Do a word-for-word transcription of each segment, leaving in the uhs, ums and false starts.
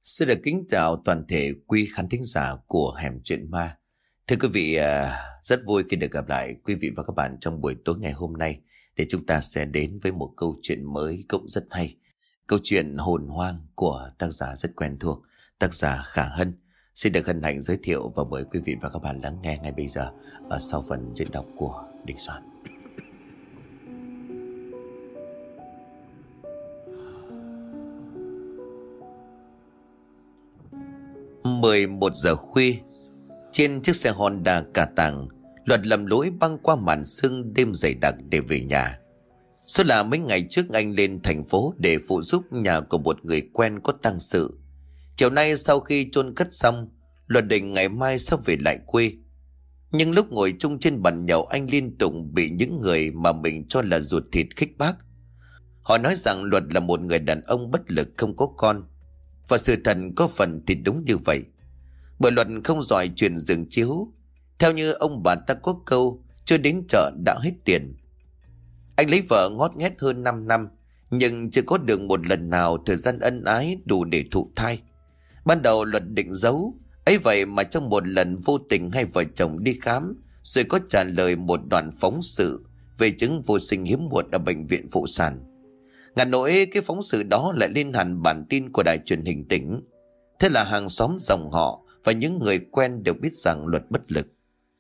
Xin được kính chào toàn thể quý khán thính giả của Hẻm Chuyện Ma. Thưa quý vị, à, rất vui khi được gặp lại quý vị và các bạn trong buổi tối ngày hôm nay để chúng ta sẽ đến với một câu chuyện mới cũng rất hay. Câu chuyện Hồn Hoang của tác giả rất quen thuộc, tác giả Khả Hân. Xin được hân hạnh giới thiệu và mời quý vị và các bạn lắng nghe ngay bây giờ ở sau phần diễn đọc của Đình Soạn. mười một giờ khuya, trên chiếc xe Honda cà tàng, Luật lầm lỗi băng qua màn sương đêm dày đặc để về nhà. Số là mấy ngày trước anh lên thành phố để phụ giúp nhà của một người quen có tang sự. Chiều nay sau khi chôn cất xong, Luật định ngày mai sẽ về lại quê. Nhưng lúc ngồi chung trên bàn nhậu, anh liên tục bị những người mà mình cho là ruột thịt khích bác. Họ nói rằng Luật là một người đàn ông bất lực không có con. Và sự thật có phần thì đúng như vậy. Bởi Luật không giỏi chuyện giường chiếu. Theo như ông bà ta có câu, chưa đến chợ đã hết tiền. Anh lấy vợ ngót nghét hơn 5 năm, nhưng chưa có được một lần nào thời gian ân ái đủ để thụ thai. Ban đầu Luật định giấu, ấy vậy mà trong một lần vô tình hai vợ chồng đi khám, rồi có trả lời một đoạn phóng sự về chứng vô sinh hiếm muộn ở bệnh viện phụ sản. Ngàn nỗi cái phóng sự đó lại lên hẳn bản tin của đài truyền hình tỉnh. Thế là hàng xóm dòng họ và những người quen đều biết rằng Luật bất lực.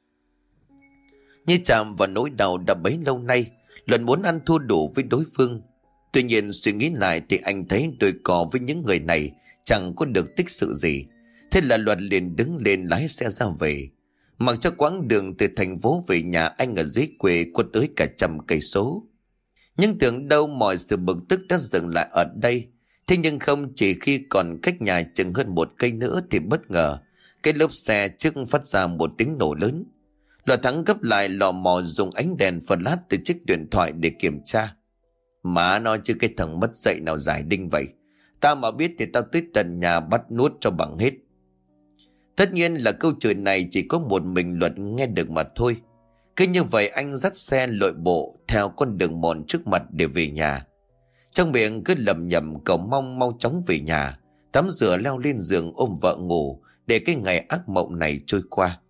Như chạm vào nỗi đau đã bấy lâu nay, Luật muốn ăn thua đủ với đối phương. Tuy nhiên suy nghĩ lại thì anh thấy đôi cò với những người này chẳng có được tích sự gì. Thế là Luật liền đứng lên lái xe ra về. Mặc cho quãng đường từ thành phố về nhà anh ở dưới quê có tới cả trăm cây số. Nhưng tưởng đâu mọi sự bực tức đã dừng lại ở đây. Thế nhưng không, chỉ khi còn cách nhà chừng hơn một cây nữa thì bất ngờ cái lốp xe trước phát ra một tiếng nổ lớn. Luật thắng gấp lại lò mò dùng ánh đèn flash từ chiếc điện thoại để kiểm tra. Má nói chứ cái thằng mất dạy nào giải đinh vậy. Tao mà biết thì tao tới tận nhà bắt nuốt cho bằng hết. Tất nhiên là câu chửi này chỉ có một mình Luật nghe được mà thôi. Cứ như vậy anh dắt xe lội bộ theo con đường mòn trước mặt để về nhà. Trong miệng cứ lầm nhầm cầu mong mau chóng về nhà, tắm rửa leo lên giường ôm vợ ngủ để cái ngày ác mộng này trôi qua.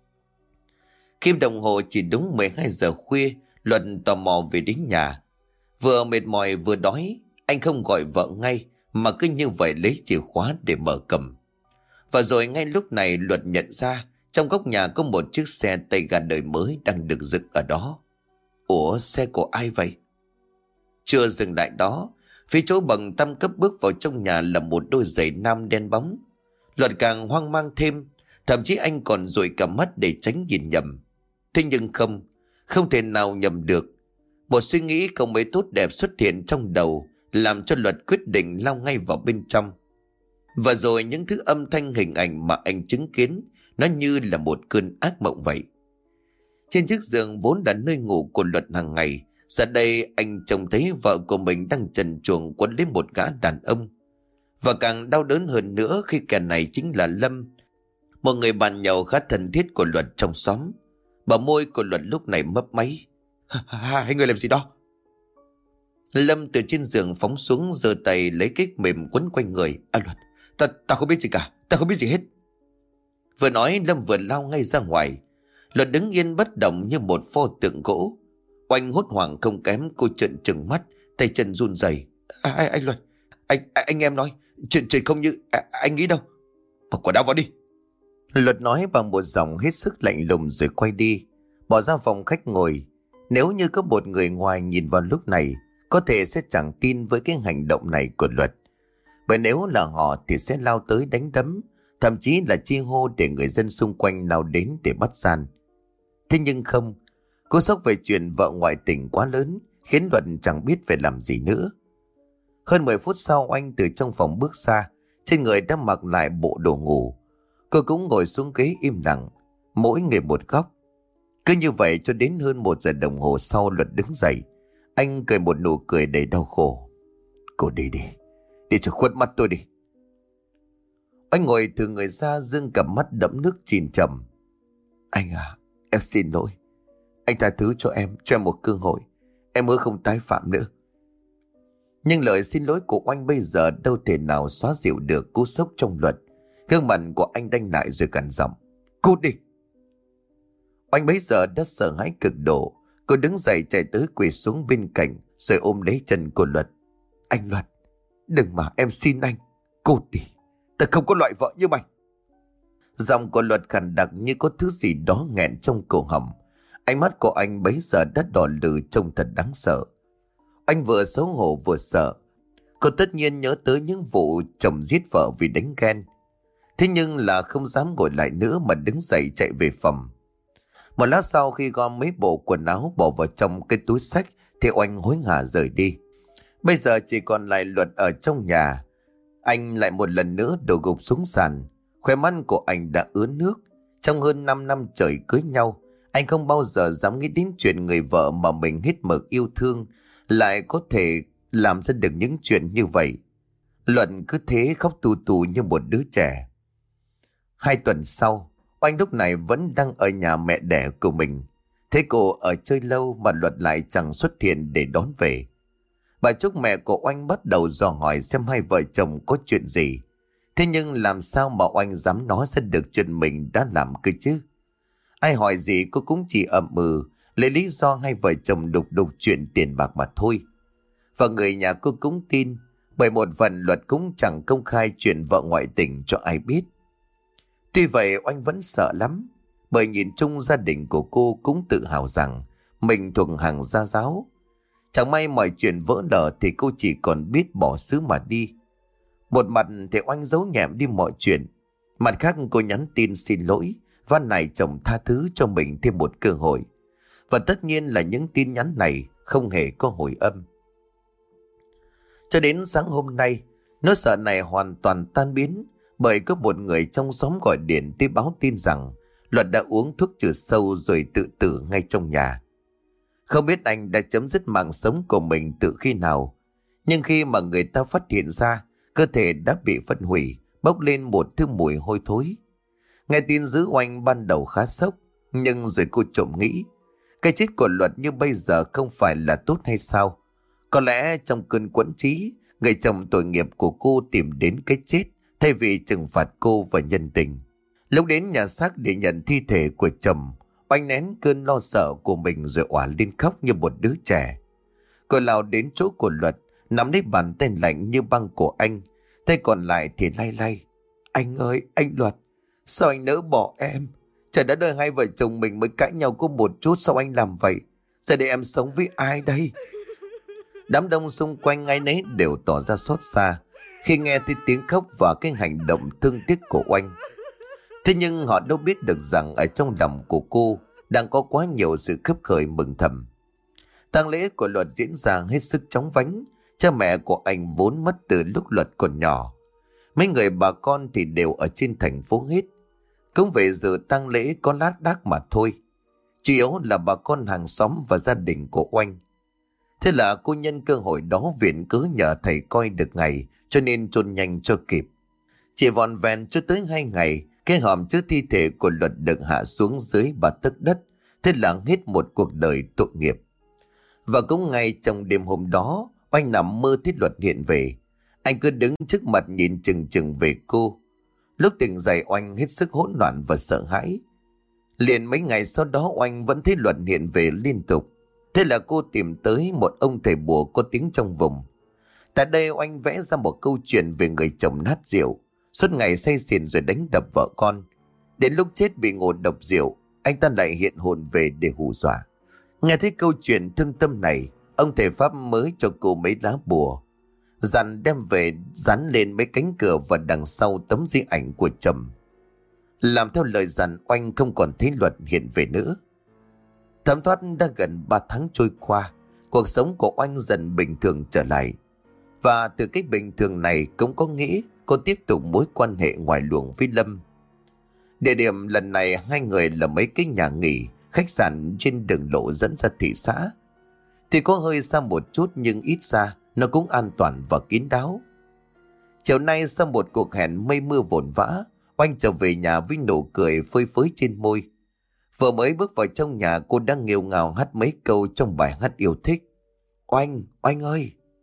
Khi đồng hồ chỉ đúng mười hai giờ khuya, Luật tò mò về đến nhà. Vừa mệt mỏi vừa đói, anh không gọi vợ ngay mà cứ như vậy lấy chìa khóa để mở cầm. Và rồi ngay lúc này Luật nhận ra trong góc nhà có một chiếc xe tay ga đời mới đang được dựng ở đó. Ủa, xe của ai vậy? Chưa dừng lại đó, phía chỗ bậc tam cấp bước vào trong nhà là một đôi giày nam đen bóng. Luật càng hoang mang thêm, thậm chí anh còn dụi cả mắt để tránh nhìn nhầm. Thế nhưng không, không thể nào nhầm được. Một suy nghĩ không mấy tốt đẹp xuất hiện trong đầu, làm cho Luật quyết định lao ngay vào bên trong. Và rồi những thứ âm thanh hình ảnh mà anh chứng kiến, nó như là một cơn ác mộng vậy. Trên chiếc giường vốn là nơi ngủ của Luật hàng ngày, giờ đây anh trông thấy vợ của mình đang trần truồng quấn lấy một gã đàn ông. Và càng đau đớn hơn nữa khi kẻ này chính là Lâm, một người bạn nhậu khá thân thiết của Luật trong xóm. Bờ môi của Luật lúc này mấp máy. Hai người làm gì đó? Lâm từ trên giường phóng xuống, giơ tay lấy cái mềm quấn quanh người. À Luật, ta, ta không biết gì cả, ta không biết gì hết. Vừa nói Lâm vừa lao ngay ra ngoài. Luật đứng yên bất động như một pho tượng gỗ. Oanh hốt hoảng không kém, cô trợn trừng mắt, tay chân run rẩy. À, anh, anh Luật, anh, anh em nói chuyện chuyện không như à, anh nghĩ đâu. Mặc quần áo vào đi. Luật nói bằng một giọng hết sức lạnh lùng rồi quay đi, bỏ ra phòng khách ngồi. Nếu như có một người ngoài nhìn vào lúc này, có thể sẽ chẳng tin với cái hành động này của Luật. Bởi nếu là họ thì sẽ lao tới đánh đấm, thậm chí là chi hô để người dân xung quanh lao đến để bắt gian. Thế nhưng không, cú sốc về chuyện vợ ngoại tình quá lớn khiến Luật chẳng biết phải làm gì nữa. Hơn mười phút sau, anh từ trong phòng bước ra, trên người đã mặc lại bộ đồ ngủ. Cô cũng ngồi xuống ghế im lặng, mỗi người một góc. Cứ như vậy cho đến hơn một giờ đồng hồ sau, Luật đứng dậy. Anh cười một nụ cười đầy đau khổ. Cô đi đi, đi cho khuất mắt tôi đi. Anh ngồi từ người ra, dương cặp mắt đẫm nước chìm chầm. Anh à, em xin lỗi. Anh tha thứ cho em, cho em một cơ hội. Em mới không tái phạm nữa. Nhưng lời xin lỗi của Oanh bây giờ đâu thể nào xóa dịu được cú sốc trong Luật. Gương mặt của anh đanh lại rồi gằn giọng: Cút đi! Oanh bấy giờ đã sợ hãi cực độ. Cô đứng dậy chạy tới quỳ xuống bên cạnh rồi ôm lấy chân của Luật. Anh Luật, đừng mà, em xin anh. Cút đi, ta không có loại vợ như mày. Giọng của Luật khàn đặc như có thứ gì đó nghẹn trong cổ họng. Ánh mắt của anh bấy giờ đã đỏ lừ trông thật đáng sợ. Anh vừa xấu hổ vừa sợ. Cô tất nhiên nhớ tới những vụ chồng giết vợ vì đánh ghen. Thế nhưng là không dám ngồi lại nữa mà đứng dậy chạy về phòng. Một lát sau khi gom mấy bộ quần áo bỏ vào trong cái túi xách thì Oanh hối hả rời đi. Bây giờ chỉ còn lại Luật ở trong nhà. Anh lại một lần nữa đổ gục xuống sàn. Khóe mắt của anh đã ứa nước. Trong hơn năm năm trời cưới nhau, anh không bao giờ dám nghĩ đến chuyện người vợ mà mình hết mực yêu thương lại có thể làm ra được những chuyện như vậy. Luận cứ thế khóc tù tù như một đứa trẻ. Hai tuần sau, Oanh lúc này vẫn đang ở nhà mẹ đẻ của mình. Thế cô ở chơi lâu mà Luật lại chẳng xuất hiện để đón về. Bà Trúc mẹ của Oanh bắt đầu dò hỏi xem hai vợ chồng có chuyện gì. Thế nhưng làm sao mà Oanh dám nói ra được chuyện mình đã làm cơ chứ? Ai hỏi gì cô cũng chỉ ậm ừ, lấy lý do hai vợ chồng đục đục chuyện tiền bạc mà thôi. Và người nhà cô cũng tin, bởi một phần Luật cũng chẳng công khai chuyện vợ ngoại tình cho ai biết. Tuy vậy Oanh vẫn sợ lắm, bởi nhìn chung gia đình của cô cũng tự hào rằng mình thuộc hàng gia giáo. Chẳng may mọi chuyện vỡ lở thì cô chỉ còn biết bỏ xứ mà đi. Một mặt thì Oanh giấu nhẹm đi mọi chuyện, mặt khác cô nhắn tin xin lỗi, van nài chồng tha thứ cho mình thêm một cơ hội. Và tất nhiên là những tin nhắn này không hề có hồi âm. Cho đến sáng hôm nay, nỗi sợ này hoàn toàn tan biến, bởi có một người trong xóm gọi điện tới báo tin rằng Luật đã uống thuốc trừ sâu rồi tự tử ngay trong nhà. Không biết anh đã chấm dứt mạng sống của mình từ khi nào, nhưng khi mà người ta phát hiện ra, cơ thể đã bị phân hủy, bốc lên một thứ mùi hôi thối. Nghe tin dữ Oanh ban đầu khá sốc, nhưng rồi cô trộm nghĩ, cái chết của Luật như bây giờ không phải là tốt hay sao? Có lẽ trong cơn quẫn trí, người chồng tội nghiệp của cô tìm đến cái chết thay vì trừng phạt cô và nhân tình. Lúc đến nhà xác để nhận thi thể của chồng, Oanh nén cơn lo sợ của mình rồi òa lên khóc như một đứa trẻ. Cô lao đến chỗ của Luật, nắm lấy bàn tay lạnh như băng của anh, tay còn lại thì lay lay. Anh ơi, anh Luật, sao anh nỡ bỏ em? Trời đã đời hai vợ chồng mình mới cãi nhau có một chút, sao anh làm vậy? Giờ để em sống với ai đây? Đám đông xung quanh ai nấy đều tỏ ra xót xa khi nghe thấy tiếng khóc và cái hành động thương tiếc của Oanh. Thế nhưng họ đâu biết được rằng ở trong lòng của cô đang có quá nhiều sự khấp khởi mừng thầm. Tang lễ của Luật diễn ra hết sức chóng vánh. Cha mẹ của anh vốn mất từ lúc Luật còn nhỏ. Mấy người bà con thì đều ở trên thành phố hết. Cũng về dự tang lễ có lác đác mà thôi. Chủ yếu là bà con hàng xóm và gia đình của Oanh. Thế là cô nhân cơ hội đó viện cớ nhờ thầy coi được ngày, cho nên chôn nhanh cho kịp. Chỉ vòn vẹn cho tới hai ngày, cái hòm chứa thi thể của Luật được hạ xuống dưới ba tấc đất. Thế là hết một cuộc đời tội nghiệp. Và cũng ngay trong đêm hôm đó, Oanh nằm mơ thấy Luật hiện về. Anh cứ đứng trước mặt nhìn chừng chừng về cô. Lúc tỉnh dậy Oanh hết sức hỗn loạn và sợ hãi. Liền mấy ngày sau đó Oanh vẫn thấy Luật hiện về liên tục. Thế là cô tìm tới một ông thầy bùa có tiếng trong vùng. Tại đây Oanh vẽ ra một câu chuyện về người chồng nát rượu, suốt ngày say xỉn rồi đánh đập vợ con. Đến lúc chết bị ngộ độc rượu, anh ta lại hiện hồn về để hù dọa. Nghe thấy câu chuyện thương tâm này, ông thầy Pháp mới cho cô mấy lá bùa, dặn đem về dán lên mấy cánh cửa và đằng sau tấm di ảnh của chồng. Làm theo lời dặn, Oanh không còn thấy Luật hiện về nữa. Thấm thoát đã gần ba tháng trôi qua, cuộc sống của Oanh dần bình thường trở lại. Và từ cái bình thường này cũng có nghĩa cô tiếp tục mối quan hệ ngoài luồng với Lâm. Địa điểm lần này hai người là mấy cái nhà nghỉ, khách sạn trên đường lộ dẫn ra thị xã. Thì có hơi xa một chút nhưng ít ra nó cũng an toàn và kín đáo. Chiều nay sau một cuộc hẹn mây mưa vồn vã, Oanh trở về nhà với nụ cười phơi phới trên môi. Vừa mới bước vào trong nhà cô đang nghêu ngào hát mấy câu trong bài hát yêu thích. Oanh, Oanh ơi!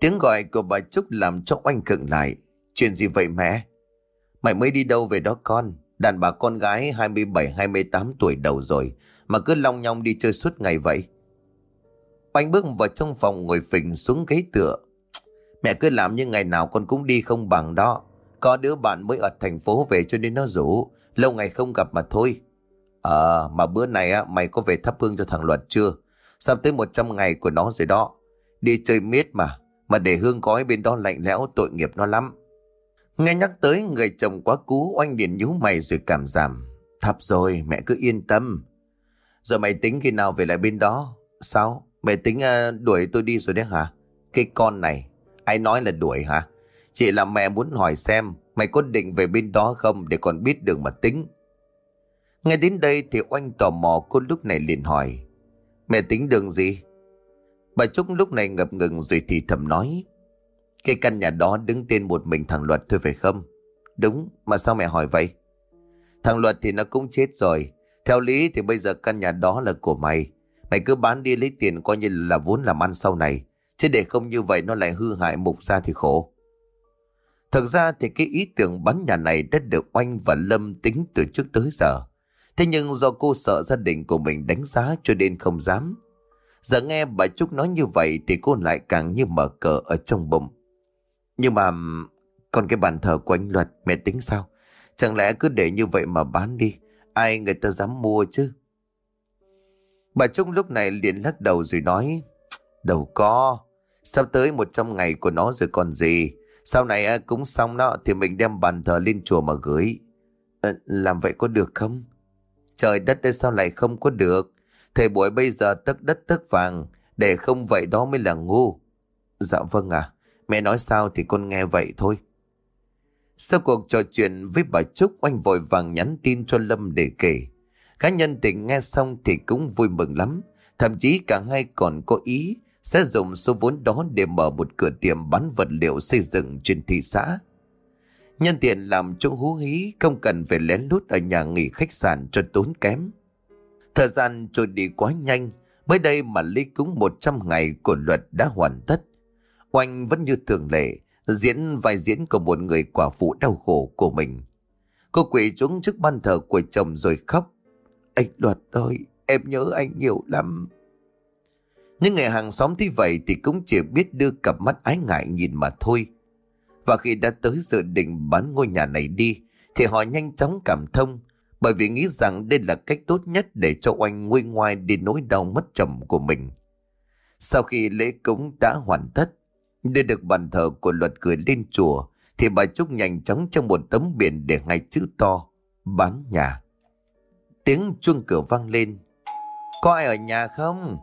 Tiếng gọi của bà Trúc làm cho Oanh khựng lại. Chuyện gì vậy mẹ? Mày mới đi đâu về đó con? Đàn bà con gái hai mươi bảy hai mươi tám tuổi đầu rồi mà cứ long nhong đi chơi suốt ngày vậy. Oanh bước vào trong phòng ngồi phình xuống ghế tựa. Mẹ cứ làm như ngày nào con cũng đi không bằng đó. Có đứa bạn mới ở thành phố về cho nên nó rủ. Lâu ngày không gặp mà thôi. Ờ mà bữa này á mày có về thắp hương cho thằng Luật chưa? Sắp tới một trăm ngày của nó rồi đó. Đi chơi miết mà. Mà để hương khói bên đó lạnh lẽo tội nghiệp nó lắm. Nghe nhắc tới người chồng quá cú, Oanh liền nhíu mày rồi cảm giảm. Thắp rồi mẹ cứ yên tâm. Rồi mày tính khi nào về lại bên đó? Sao? Mày tính uh, đuổi tôi đi rồi đấy hả? Cái con này, ai nói là đuổi hả? Chỉ là mẹ muốn hỏi xem mày có định về bên đó không để còn biết đường mà tính. Nghe đến đây thì Oanh tò mò, cô lúc này liền hỏi. Mẹ tính đường gì? Bà Trúc lúc này ngập ngừng rồi thì thầm nói. Cái căn nhà đó đứng tên một mình thằng Luật thôi phải không? Đúng, mà sao mẹ hỏi vậy? Thằng Luật thì nó cũng chết rồi. Theo lý thì bây giờ căn nhà đó là của mày. Mày cứ bán đi lấy tiền coi như là vốn làm ăn sau này. Chứ để không như vậy nó lại hư hại mục ra thì khổ. Thực ra thì cái ý tưởng bán nhà này đã được Oanh và Lâm tính từ trước tới giờ. Thế nhưng do cô sợ gia đình của mình đánh giá cho nên không dám. Giờ nghe bà Trúc nói như vậy thì cô lại càng như mở cờ ở trong bụng. Nhưng mà còn cái bàn thờ của anh Luật mẹ tính sao? Chẳng lẽ cứ để như vậy mà bán đi? Ai người ta dám mua chứ? Bà Trúc lúc này liền lắc đầu rồi nói. Đâu có. Sắp tới một trăm ngày của nó rồi còn gì. Sau này cũng xong đó thì mình đem bàn thờ lên chùa mà gửi. À, làm vậy có được không? Trời đất ơi sao lại không có được? Thời buổi bây giờ tấc đất tấc vàng. Để không vậy đó mới là ngu. Dạ vâng ạ. Mẹ nói sao thì con nghe vậy thôi. Sau cuộc trò chuyện với bà Trúc, Oanh vội vàng nhắn tin cho Lâm để kể. Cá nhân tình nghe xong thì cũng vui mừng lắm. Thậm chí cả hai còn có ý sẽ dùng số vốn đó để mở một cửa tiệm bán vật liệu xây dựng trên thị xã. Nhân tiện làm chỗ hú hí, không cần phải lén lút ở nhà nghỉ khách sạn cho tốn kém. Thời gian trôi đi quá nhanh. Mới đây mà lễ cúng một trăm ngày của Luật đã hoàn tất. Oanh vẫn như thường lệ diễn vai diễn của một người quả phụ đau khổ của mình. Cô quỳ xuống trước ban thờ của chồng rồi khóc. Anh Luật ơi, em nhớ anh nhiều lắm. Những người hàng xóm thấy vậy thì cũng chỉ biết đưa cặp mắt ái ngại nhìn mà thôi. Và khi đã tới dự định bán ngôi nhà này đi thì họ nhanh chóng cảm thông, bởi vì nghĩ rằng đây là cách tốt nhất để cho Oanh nguôi ngoai đi nỗi đau mất chồng của mình. Sau khi lễ cúng đã hoàn tất, đưa được bàn thờ của Luật gửi lên chùa thì bà Trúc nhanh chóng trong một tấm biển để ngay chữ to bán nhà. Tiếng chuông cửa vang lên. Có ai ở nhà không?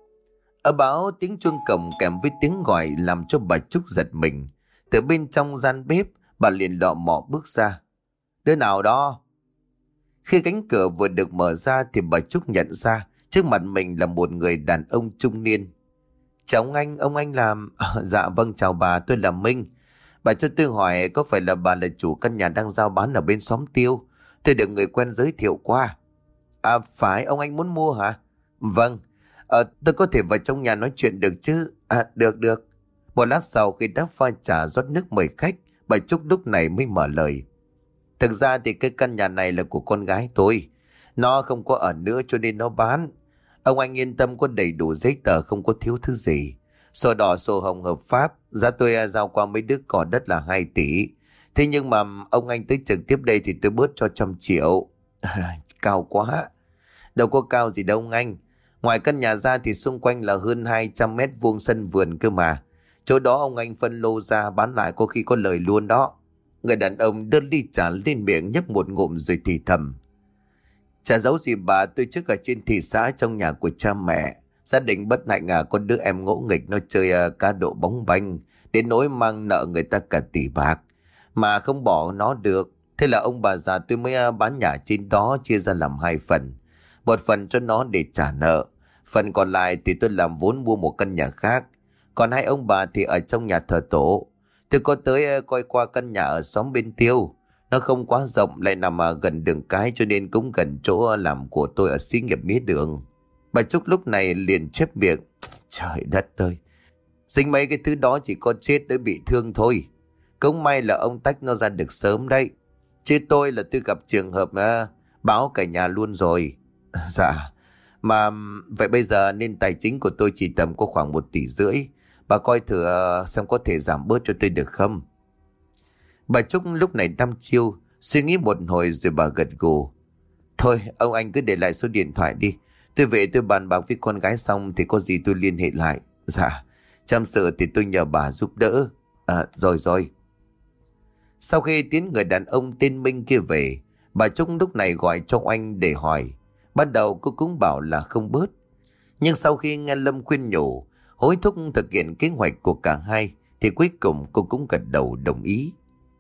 Ở báo tiếng chuông cổng kèm với tiếng gọi làm cho bà Trúc giật mình. Từ bên trong gian bếp bà liền lọ mọ bước ra. Đứa nào đó? Khi cánh cửa vừa được mở ra thì bà Trúc nhận ra trước mặt mình là một người đàn ông trung niên. Chào ông anh, ông anh làm... À, dạ vâng chào bà, tôi là Minh. Bà cho tôi hỏi có phải là bà là chủ căn nhà đang giao bán ở bên xóm Tiêu? Tôi được người quen giới thiệu qua. À phải, ông anh muốn mua hả? Vâng, à, tôi có thể vào trong nhà nói chuyện được chứ? À được được. Một lát sau khi đã pha trà rót nước mời khách, bà Trúc lúc này mới mở lời. Thực ra thì cái căn nhà này là của con gái tôi. Nó không có ở nữa cho nên nó bán. Ông anh yên tâm, có đầy đủ giấy tờ, không có thiếu thứ gì. Sổ đỏ sổ hồng hợp pháp. Giá tôi giao qua mấy đứa cỏ đất là hai tỷ. Thế nhưng mà ông anh tới trực tiếp đây thì tôi bớt cho trăm triệu. Cao quá. Đâu có cao gì đâu ông anh. Ngoài căn nhà ra thì xung quanh là hơn hai trăm mét vuông sân vườn cơ mà. Chỗ đó ông anh phân lô ra bán lại có khi có lời luôn đó. Người đàn ông đưa ly trà lên miệng nhấp một ngụm rồi thì thầm. Chả giấu gì bà, tôi trước ở trên thị xã trong nhà của cha mẹ. Gia đình bất hạnh à, có đứa em ngỗ nghịch nó chơi uh, cá độ bóng banh. Đến nỗi mang nợ người ta cả tỷ bạc. Mà không bỏ nó được. Thế là ông bà già tôi mới uh, bán nhà trên đó chia ra làm hai phần. Một phần cho nó để trả nợ. Phần còn lại thì tôi làm vốn mua một căn nhà khác. Còn hai ông bà thì ở trong nhà thờ tổ. Tôi có tới uh, coi qua căn nhà ở xóm bên Tiêu. Nó không quá rộng, lại nằm ở gần đường cái cho nên cũng gần chỗ làm của tôi ở xí nghiệp mía đường. Bà Trúc lúc này liền chép miệng. Trời đất ơi, Dính mấy cái thứ đó chỉ có chết đỡ bị thương thôi. Cũng may là ông tách nó ra được sớm đấy. Chứ tôi là tôi gặp trường hợp mà báo cả nhà luôn rồi. Dạ. Mà vậy bây giờ nên tài chính của tôi chỉ tầm có khoảng một tỷ rưỡi. Bà coi thử xem có thể giảm bớt cho tôi được không? Bà Trúc lúc này đăm chiêu, suy nghĩ một hồi rồi bà gật gù. Thôi ông anh cứ để lại số điện thoại đi. Tôi về tôi bàn bạc với con gái xong thì có gì tôi liên hệ lại. Dạ. Chăm sự thì tôi nhờ bà giúp đỡ. À rồi rồi. Sau khi tiến người đàn ông tên Minh kia về, bà Trúc lúc này gọi cho oanh để hỏi. Ban đầu cô cũng bảo là không bớt. Nhưng sau khi nghe Lâm khuyên nhủ, hối thúc thực hiện kế hoạch của cả hai, thì cuối cùng cô cũng gật đầu đồng ý.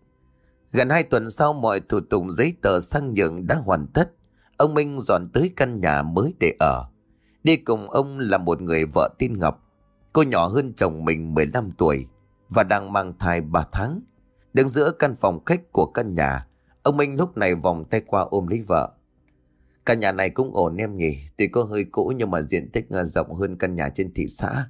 Gần hai tuần sau mọi thủ tục giấy tờ sang nhượng đã hoàn tất. Ông Minh dọn tới căn nhà mới để ở. Đi cùng ông là một người vợ tên Ngọc. Cô nhỏ hơn chồng mình mười lăm tuổi và đang mang thai ba tháng. Đứng giữa căn phòng khách của căn nhà, ông Minh lúc này vòng tay qua ôm lấy vợ. Căn nhà này cũng ổn em nhỉ, tuy có hơi cũ nhưng mà diện tích rộng hơn căn nhà trên thị xã.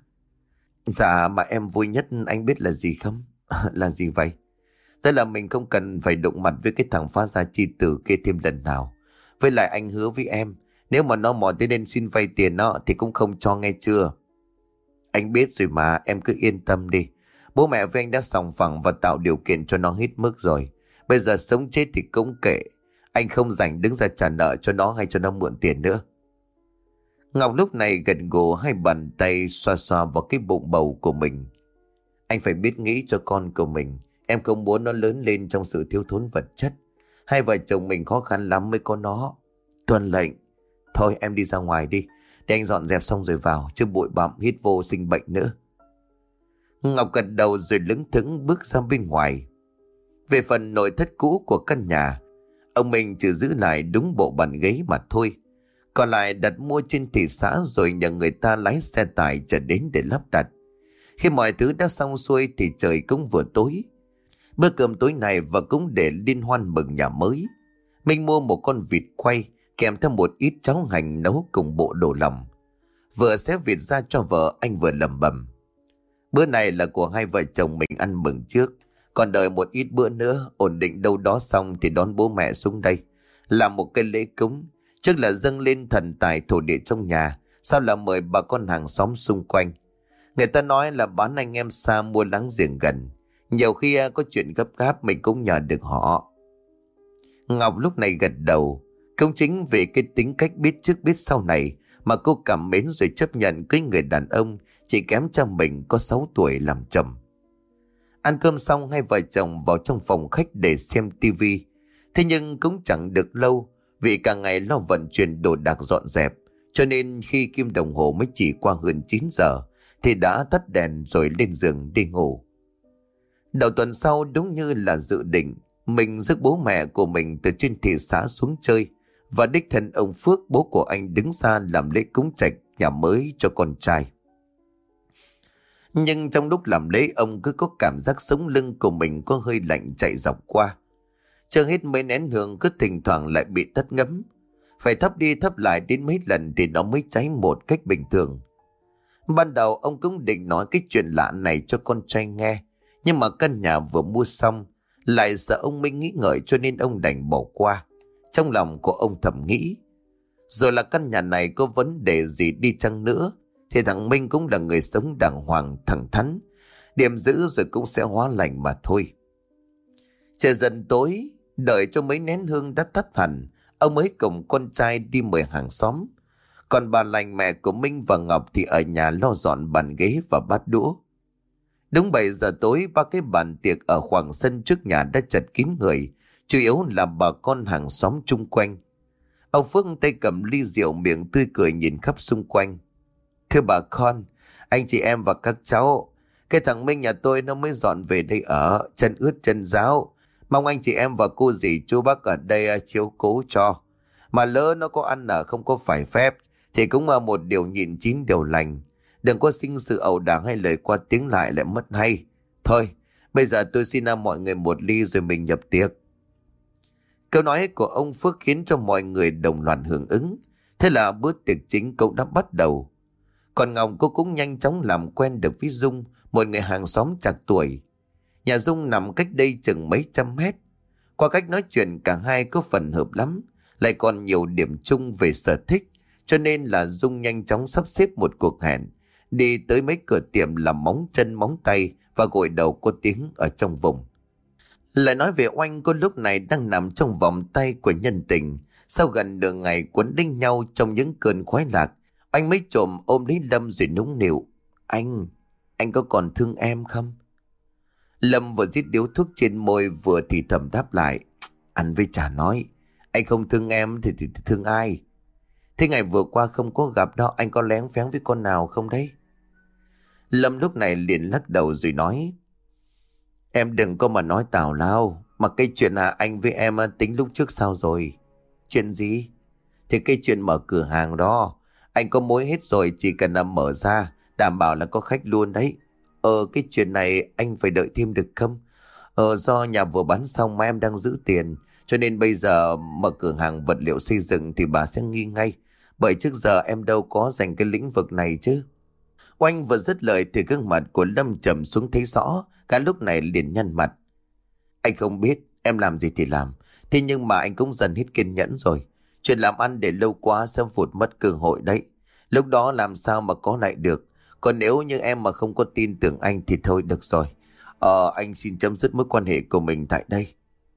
Dạ mà em vui nhất anh biết là gì không? Là gì vậy? Tức là mình không cần phải đụng mặt với cái thằng phá gia chi tử kia thêm lần nào. Với lại anh hứa với em, nếu mà nó mò tới đây xin vay tiền nó thì cũng không cho nghe chưa? Anh biết rồi mà, em cứ yên tâm đi. Bố mẹ với anh đã sòng phẳng và tạo điều kiện cho nó hết mức rồi. Bây giờ sống chết thì cũng kệ. Anh không rảnh đứng ra trả nợ cho nó hay cho nó mượn tiền nữa. Ngọc lúc này gật gù, hai bàn tay xoa xoa vào cái bụng bầu của mình. Anh phải biết nghĩ cho con của mình. Em không muốn nó lớn lên trong sự thiếu thốn vật chất. Hai vợ chồng mình khó khăn lắm mới có nó. Tuân lệnh. Thôi em đi ra ngoài đi. Để anh dọn dẹp xong rồi vào, chứ bụi bặm hít vô sinh bệnh nữa. Ngọc gật đầu rồi lững thững bước ra bên ngoài. Về phần nội thất cũ của căn nhà, ông Minh chỉ giữ lại đúng bộ bàn ghế mà thôi. Còn lại đặt mua trên thị xã rồi nhờ người ta lái xe tải trở đến để lắp đặt. Khi mọi thứ đã xong xuôi thì trời cũng vừa tối. Bữa cơm tối này và cũng để liên hoan mừng nhà mới. Minh mua một con vịt quay kèm theo một ít cháo hành nấu cùng bộ đồ lòng. Vừa xé vịt ra cho vợ, anh vừa lẩm bẩm. Bữa này là của hai vợ chồng mình ăn mừng trước. Còn đợi một ít bữa nữa ổn định đâu đó xong thì đón bố mẹ xuống đây. Làm một cái lễ cúng. Trước là dâng lên thần tài thổ địa trong nhà. Sau là mời bà con hàng xóm xung quanh. Người ta nói là bán anh em xa mua láng giềng gần. Nhiều khi có chuyện gấp gáp mình cũng nhờ được họ. Ngọc lúc này gật đầu. Không chính vì cái tính cách biết trước biết sau này mà cô cảm mến rồi chấp nhận cưới người đàn ông chỉ kém cha mình có sáu tuổi làm chồng. Ăn cơm xong hai vợ chồng vào trong phòng khách để xem tivi. Thế nhưng cũng chẳng được lâu vì cả ngày lo vận chuyển đồ đạc dọn dẹp. Cho nên khi kim đồng hồ mới chỉ qua hơn chín giờ thì đã tắt đèn rồi lên giường đi ngủ. Đầu tuần sau đúng như là dự định, mình rước bố mẹ của mình từ trên thị xã xuống chơi. Và đích thân ông Phước, bố của anh, đứng ra làm lễ cúng trạch nhà mới cho con trai. Nhưng trong lúc làm lễ, ông cứ có cảm giác sống lưng của mình có hơi lạnh chạy dọc qua. Chưa hết mấy nén hương cứ thỉnh thoảng lại bị tắt ngấm. Phải thắp đi thắp lại đến mấy lần thì nó mới cháy một cách bình thường. Ban đầu ông cũng định nói cái chuyện lạ này cho con trai nghe. Nhưng mà căn nhà vừa mua xong, lại sợ ông Minh nghĩ ngợi cho nên ông đành bỏ qua. Trong lòng của ông thầm nghĩ, rồi là căn nhà này có vấn đề gì đi chăng nữa thì thằng Minh cũng là người sống đàng hoàng thẳng thắn, điểm giữ rồi cũng sẽ hóa lành mà thôi. Trời dần tối, đợi cho mấy nén hương đã tắt hẳn, ông mới cùng con trai đi mời hàng xóm. Còn bà lành mẹ của Minh và Ngọc thì ở nhà lo dọn bàn ghế và bát đũa. Đúng bảy giờ tối, ba cái bàn tiệc ở khoảng sân trước nhà đã chật kín người, chủ yếu là bà con hàng xóm chung quanh. Ông Phước tay cầm ly rượu, miệng tươi cười nhìn khắp xung quanh. Thưa bà con, anh chị em và các cháu, cái thằng Minh nhà tôi nó mới dọn về đây ở, chân ướt chân ráo. Mong anh chị em và cô dì chú bác ở đây chiếu cố cho. Mà lỡ nó có ăn ở không có phải phép thì cũng là một điều nhịn chín điều lành. Đừng có sinh sự ẩu đả hay lời qua tiếng lại lại mất hay. Thôi, bây giờ tôi xin mọi người một ly rồi mình nhập tiệc. Câu nói của ông Phước khiến cho mọi người đồng loạt hưởng ứng. Thế là bữa tiệc chính cũng đã bắt đầu. Còn Ngọc cô cũng nhanh chóng làm quen được với Dung, một người hàng xóm chạc tuổi. Nhà Dung nằm cách đây chừng mấy trăm mét. Qua cách nói chuyện cả hai có phần hợp lắm, lại còn nhiều điểm chung về sở thích, cho nên là Dung nhanh chóng sắp xếp một cuộc hẹn, đi tới mấy cửa tiệm làm móng chân móng tay và gội đầu có tiếng ở trong vùng. Lại nói về Oanh, cô lúc này đang nằm trong vòng tay của nhân tình. Sau gần nửa ngày quấn đinh nhau trong những cơn khoái lạc, anh mới trộm ôm lấy Lâm rồi nũng nịu. Anh, anh có còn thương em không? Lâm vừa rít điếu thuốc trên môi vừa thì thầm đáp lại. Ăn với chả nói, anh không thương em thì, thì, thì thương ai? Thế ngày vừa qua không có gặp đó, anh có lén phén với con nào không đấy? Lâm lúc này liền lắc đầu rồi nói. Em đừng có mà nói tào lao, mà cái chuyện là anh với em tính lúc trước sao rồi? Chuyện gì? Thì cái chuyện mở cửa hàng đó, anh có mối hết rồi, chỉ cần là mở ra, đảm bảo là có khách luôn đấy. Ờ cái chuyện này anh phải đợi thêm được không? Ờ do nhà vừa bán xong mà em đang giữ tiền, cho nên bây giờ mở cửa hàng vật liệu xây dựng thì bà sẽ nghi ngay. Bởi trước giờ em đâu có dành cái lĩnh vực này chứ. Oanh vừa dứt lời thì gương mặt của Lâm trầm xuống thấy rõ, cả lúc này liền nhăn mặt. Anh không biết em làm gì thì làm, thế nhưng mà anh cũng dần hết kiên nhẫn rồi. Chuyện làm ăn để lâu quá sẽ vụt mất cơ hội đấy. Lúc đó làm sao mà có lại được. Còn nếu như em mà không có tin tưởng anh thì thôi được rồi. Ờ anh xin chấm dứt mối quan hệ của mình tại đây.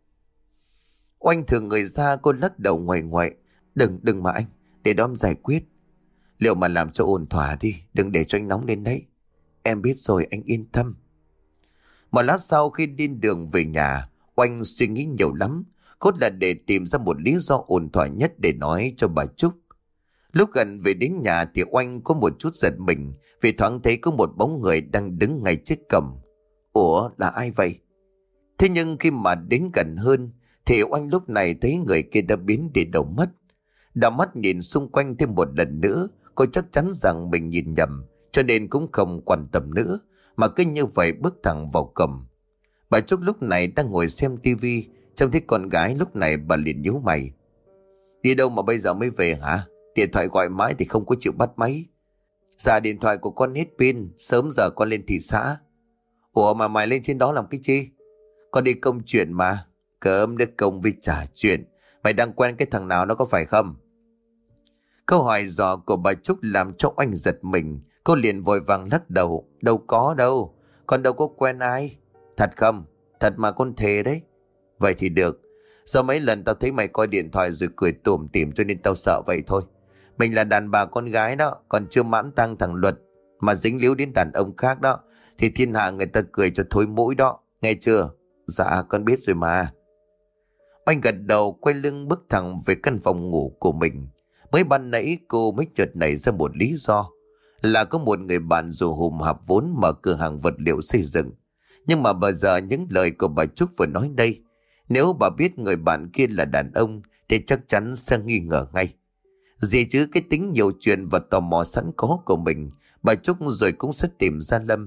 Oanh thường người ra, cô lắc đầu ngoại ngoại. Đừng đừng mà anh, để đó em giải quyết. Liệu mà làm cho ổn thỏa đi, đừng để cho anh nóng lên đấy. Em biết rồi, anh yên tâm. Một lát sau khi đi đường về nhà, Oanh suy nghĩ nhiều lắm, cốt là để tìm ra một lý do ổn thỏa nhất để nói cho bà Trúc. Lúc gần về đến nhà thì Oanh có một chút giật mình vì thoáng thấy có một bóng người đang đứng ngay trước cổng. Ủa là ai vậy? Thế nhưng khi mà đến gần hơn thì Oanh lúc này thấy người kia đã biến đi đâu mất. Đảo mắt nhìn xung quanh thêm một lần nữa, cô chắc chắn rằng mình nhìn nhầm, cho nên cũng không quan tâm nữa, mà cứ như vậy bước thẳng vào cổng. Bà Trúc lúc này đang ngồi xem tivi, trông thấy con gái lúc này bà liền nhíu mày. Đi đâu mà bây giờ mới về hả? Điện thoại gọi mãi thì không có chịu bắt máy. Dạ điện thoại của con hết pin, sớm giờ con lên thị xã. Ủa mà mày lên trên đó làm cái chi? Con đi công chuyện mà. Cơm được công với trả chuyện. Mày đang quen cái thằng nào nó có phải không? Câu hỏi dò của bà Trúc làm cho Oanh giật mình. Cô liền vội vàng lắc đầu. Đâu có đâu, con đâu có quen ai. Thật không? Thật mà con thề đấy. Vậy thì được. Do mấy lần tao thấy mày coi điện thoại rồi cười tủm tỉm cho nên tao sợ vậy thôi. Mình là đàn bà con gái đó, còn chưa mãn tăng thằng Luật mà dính líu đến đàn ông khác đó thì thiên hạ người ta cười cho thối mũi đó, nghe chưa? Dạ con biết rồi mà. Oanh gật đầu quay lưng bước thẳng về căn phòng ngủ của mình. Mới ban nãy cô mới chợt nảy ra một lý do là có một người bạn dù hùm hạp vốn mở cửa hàng vật liệu xây dựng. Nhưng mà bây giờ những lời của bà Trúc vừa nói đây, nếu bà biết người bạn kia là đàn ông thì chắc chắn sẽ nghi ngờ ngay. Gì chứ cái tính nhiều chuyện và tò mò sẵn có của mình, bà Trúc rồi cũng sẽ tìm ra Lâm.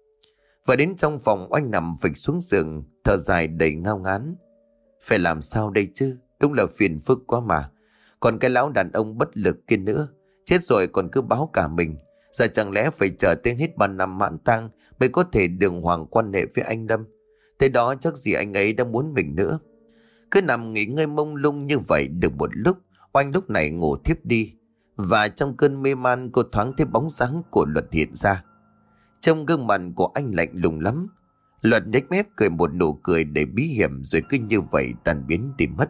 Và đến trong phòng, Oanh nằm phịch xuống giường, thở dài đầy ngao ngán. Phải làm sao đây chứ, đúng là phiền phức quá mà. Còn cái lão đàn ông bất lực kia nữa, chết rồi còn cứ báo cả mình. Giờ chẳng lẽ phải chờ tới hết ba năm mãn tang mới có thể đường hoàng quan hệ với anh Lâm? Thế đó chắc gì anh ấy đã muốn mình nữa. Cứ nằm nghỉ ngơi mông lung như vậy được một lúc, Oanh lúc này ngủ thiếp đi. Và trong cơn mê man cô thoáng thấy bóng dáng của Luật hiện ra. Trong gương mặt của anh lạnh lùng lắm. Luật nhếch mép cười một nụ cười đầy bí hiểm rồi cứ như vậy tan biến đi mất.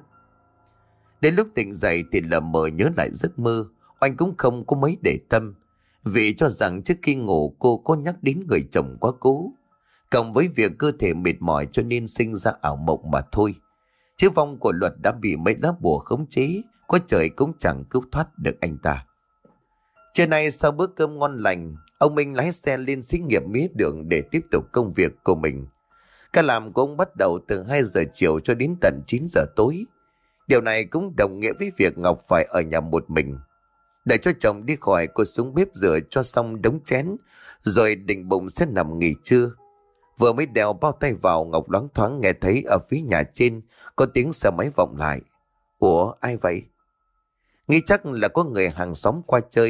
Đến lúc tỉnh dậy thì lờ mờ nhớ lại giấc mơ, Oanh cũng không có mấy để tâm. Vì cho rằng trước khi ngủ cô có nhắc đến người chồng quá cố. Cộng với việc cơ thể mệt mỏi cho nên sinh ra ảo mộng mà thôi. Chứ vong của Luật đã bị mấy lá bùa khống chế, có trời cũng chẳng cứu thoát được anh ta. Trưa nay sau bữa cơm ngon lành, ông Minh lái xe lên xí nghiệp mía đường để tiếp tục công việc của mình. Ca làm của ông bắt đầu từ hai giờ chiều cho đến tận chín giờ tối. Điều này cũng đồng nghĩa với việc Ngọc phải ở nhà một mình. Để cho chồng đi khỏi, cô xuống bếp rửa cho xong đống chén, rồi định bụng sẽ nằm nghỉ trưa. Vừa mới đeo bao tay vào, Ngọc loáng thoáng nghe thấy ở phía nhà trên có tiếng xe máy vọng lại. Ủa ai vậy? Nghĩ chắc là có người hàng xóm qua chơi.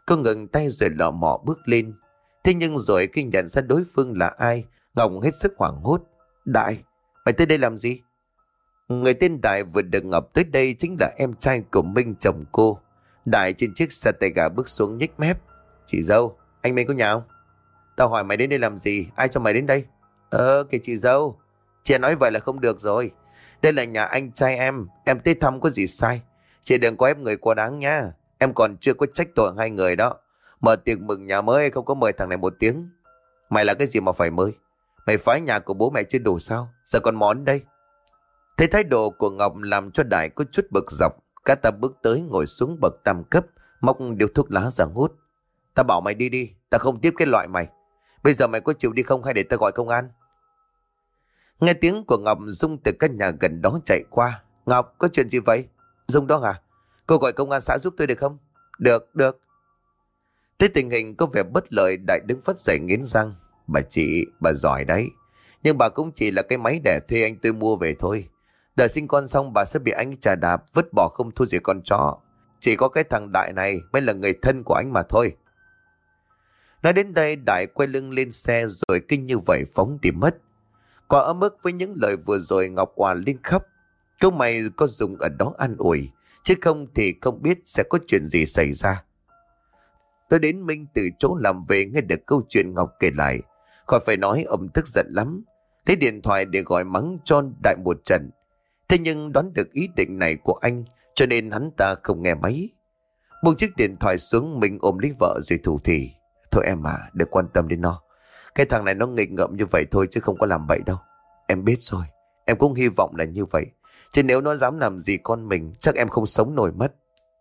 Cô ngừng tay rồi lọ mọ bước lên. Thế nhưng rồi khi nhận ra đối phương là ai, Ngọc hết sức hoảng hốt. Đại, mày tới đây làm gì? Người tên Đại vừa được Ngọc tới đây chính là em trai của Minh, chồng cô. Đại trên chiếc xe tay ga bước xuống nhếch mép. Chị dâu, anh Minh có nhà không? Tao hỏi mày đến đây làm gì? Ai cho mày đến đây? Ờ kìa chị dâu, chị nói vậy là không được rồi. Đây là nhà anh trai em, em tới thăm có gì sai. Chị đừng có ép người quá đáng nha. Em còn chưa có trách tội hai người đó. Mở tiệc mừng nhà mới không có mời thằng này một tiếng. Mày là cái gì mà phải mời? Mày phá nhà của bố mẹ chưa đủ sao? Giờ còn món đây. Thấy thái độ của Ngọc làm cho Đại có chút bực dọc. Cả ta bước tới ngồi xuống bậc tam cấp, móc điếu thuốc lá ra hút. Ta bảo mày đi đi, ta không tiếp cái loại mày. Bây giờ mày có chịu đi không hay để ta gọi công an? Nghe tiếng của Ngọc, Dung từ căn nhà gần đó chạy qua. Ngọc, có chuyện gì vậy? Dung đó à? Cô gọi công an xã giúp tôi được không? Được, được. Thấy tình hình có vẻ bất lợi, Đại đứng phất dậy nghiến răng. Bà chị, bà giỏi đấy. Nhưng bà cũng chỉ là cái máy đẻ thuê anh tôi mua về thôi. Đợi sinh con xong bà sẽ bị anh chà đạp, vứt bỏ không thua gì con chó. Chỉ có cái thằng Đại này mới là người thân của anh mà thôi. Nói đến đây, Đại quay lưng lên xe rồi kinh như vậy phóng đi mất. Quá ấm ức với những lời vừa rồi, Ngọc òa lên khóc. Câu mày có Dung ở đó an ủi, chứ không thì không biết sẽ có chuyện gì xảy ra. Tôi đến Minh từ chỗ làm về nghe được câu chuyện Ngọc kể lại. Khỏi phải nói, ông tức giận lắm. Lấy điện thoại để gọi mắng cho Đại một trận. Thế nhưng đoán được ý định này của anh, cho nên hắn ta không nghe máy. Buông chiếc điện thoại xuống, mình ôm lấy vợ rồi thủ thỉ. Thôi em à, đừng quan tâm đến nó. Cái thằng này nó nghịch ngợm như vậy thôi chứ không có làm bậy đâu. Em biết rồi, em cũng hy vọng là như vậy. Chứ nếu nó dám làm gì con mình, chắc em không sống nổi mất.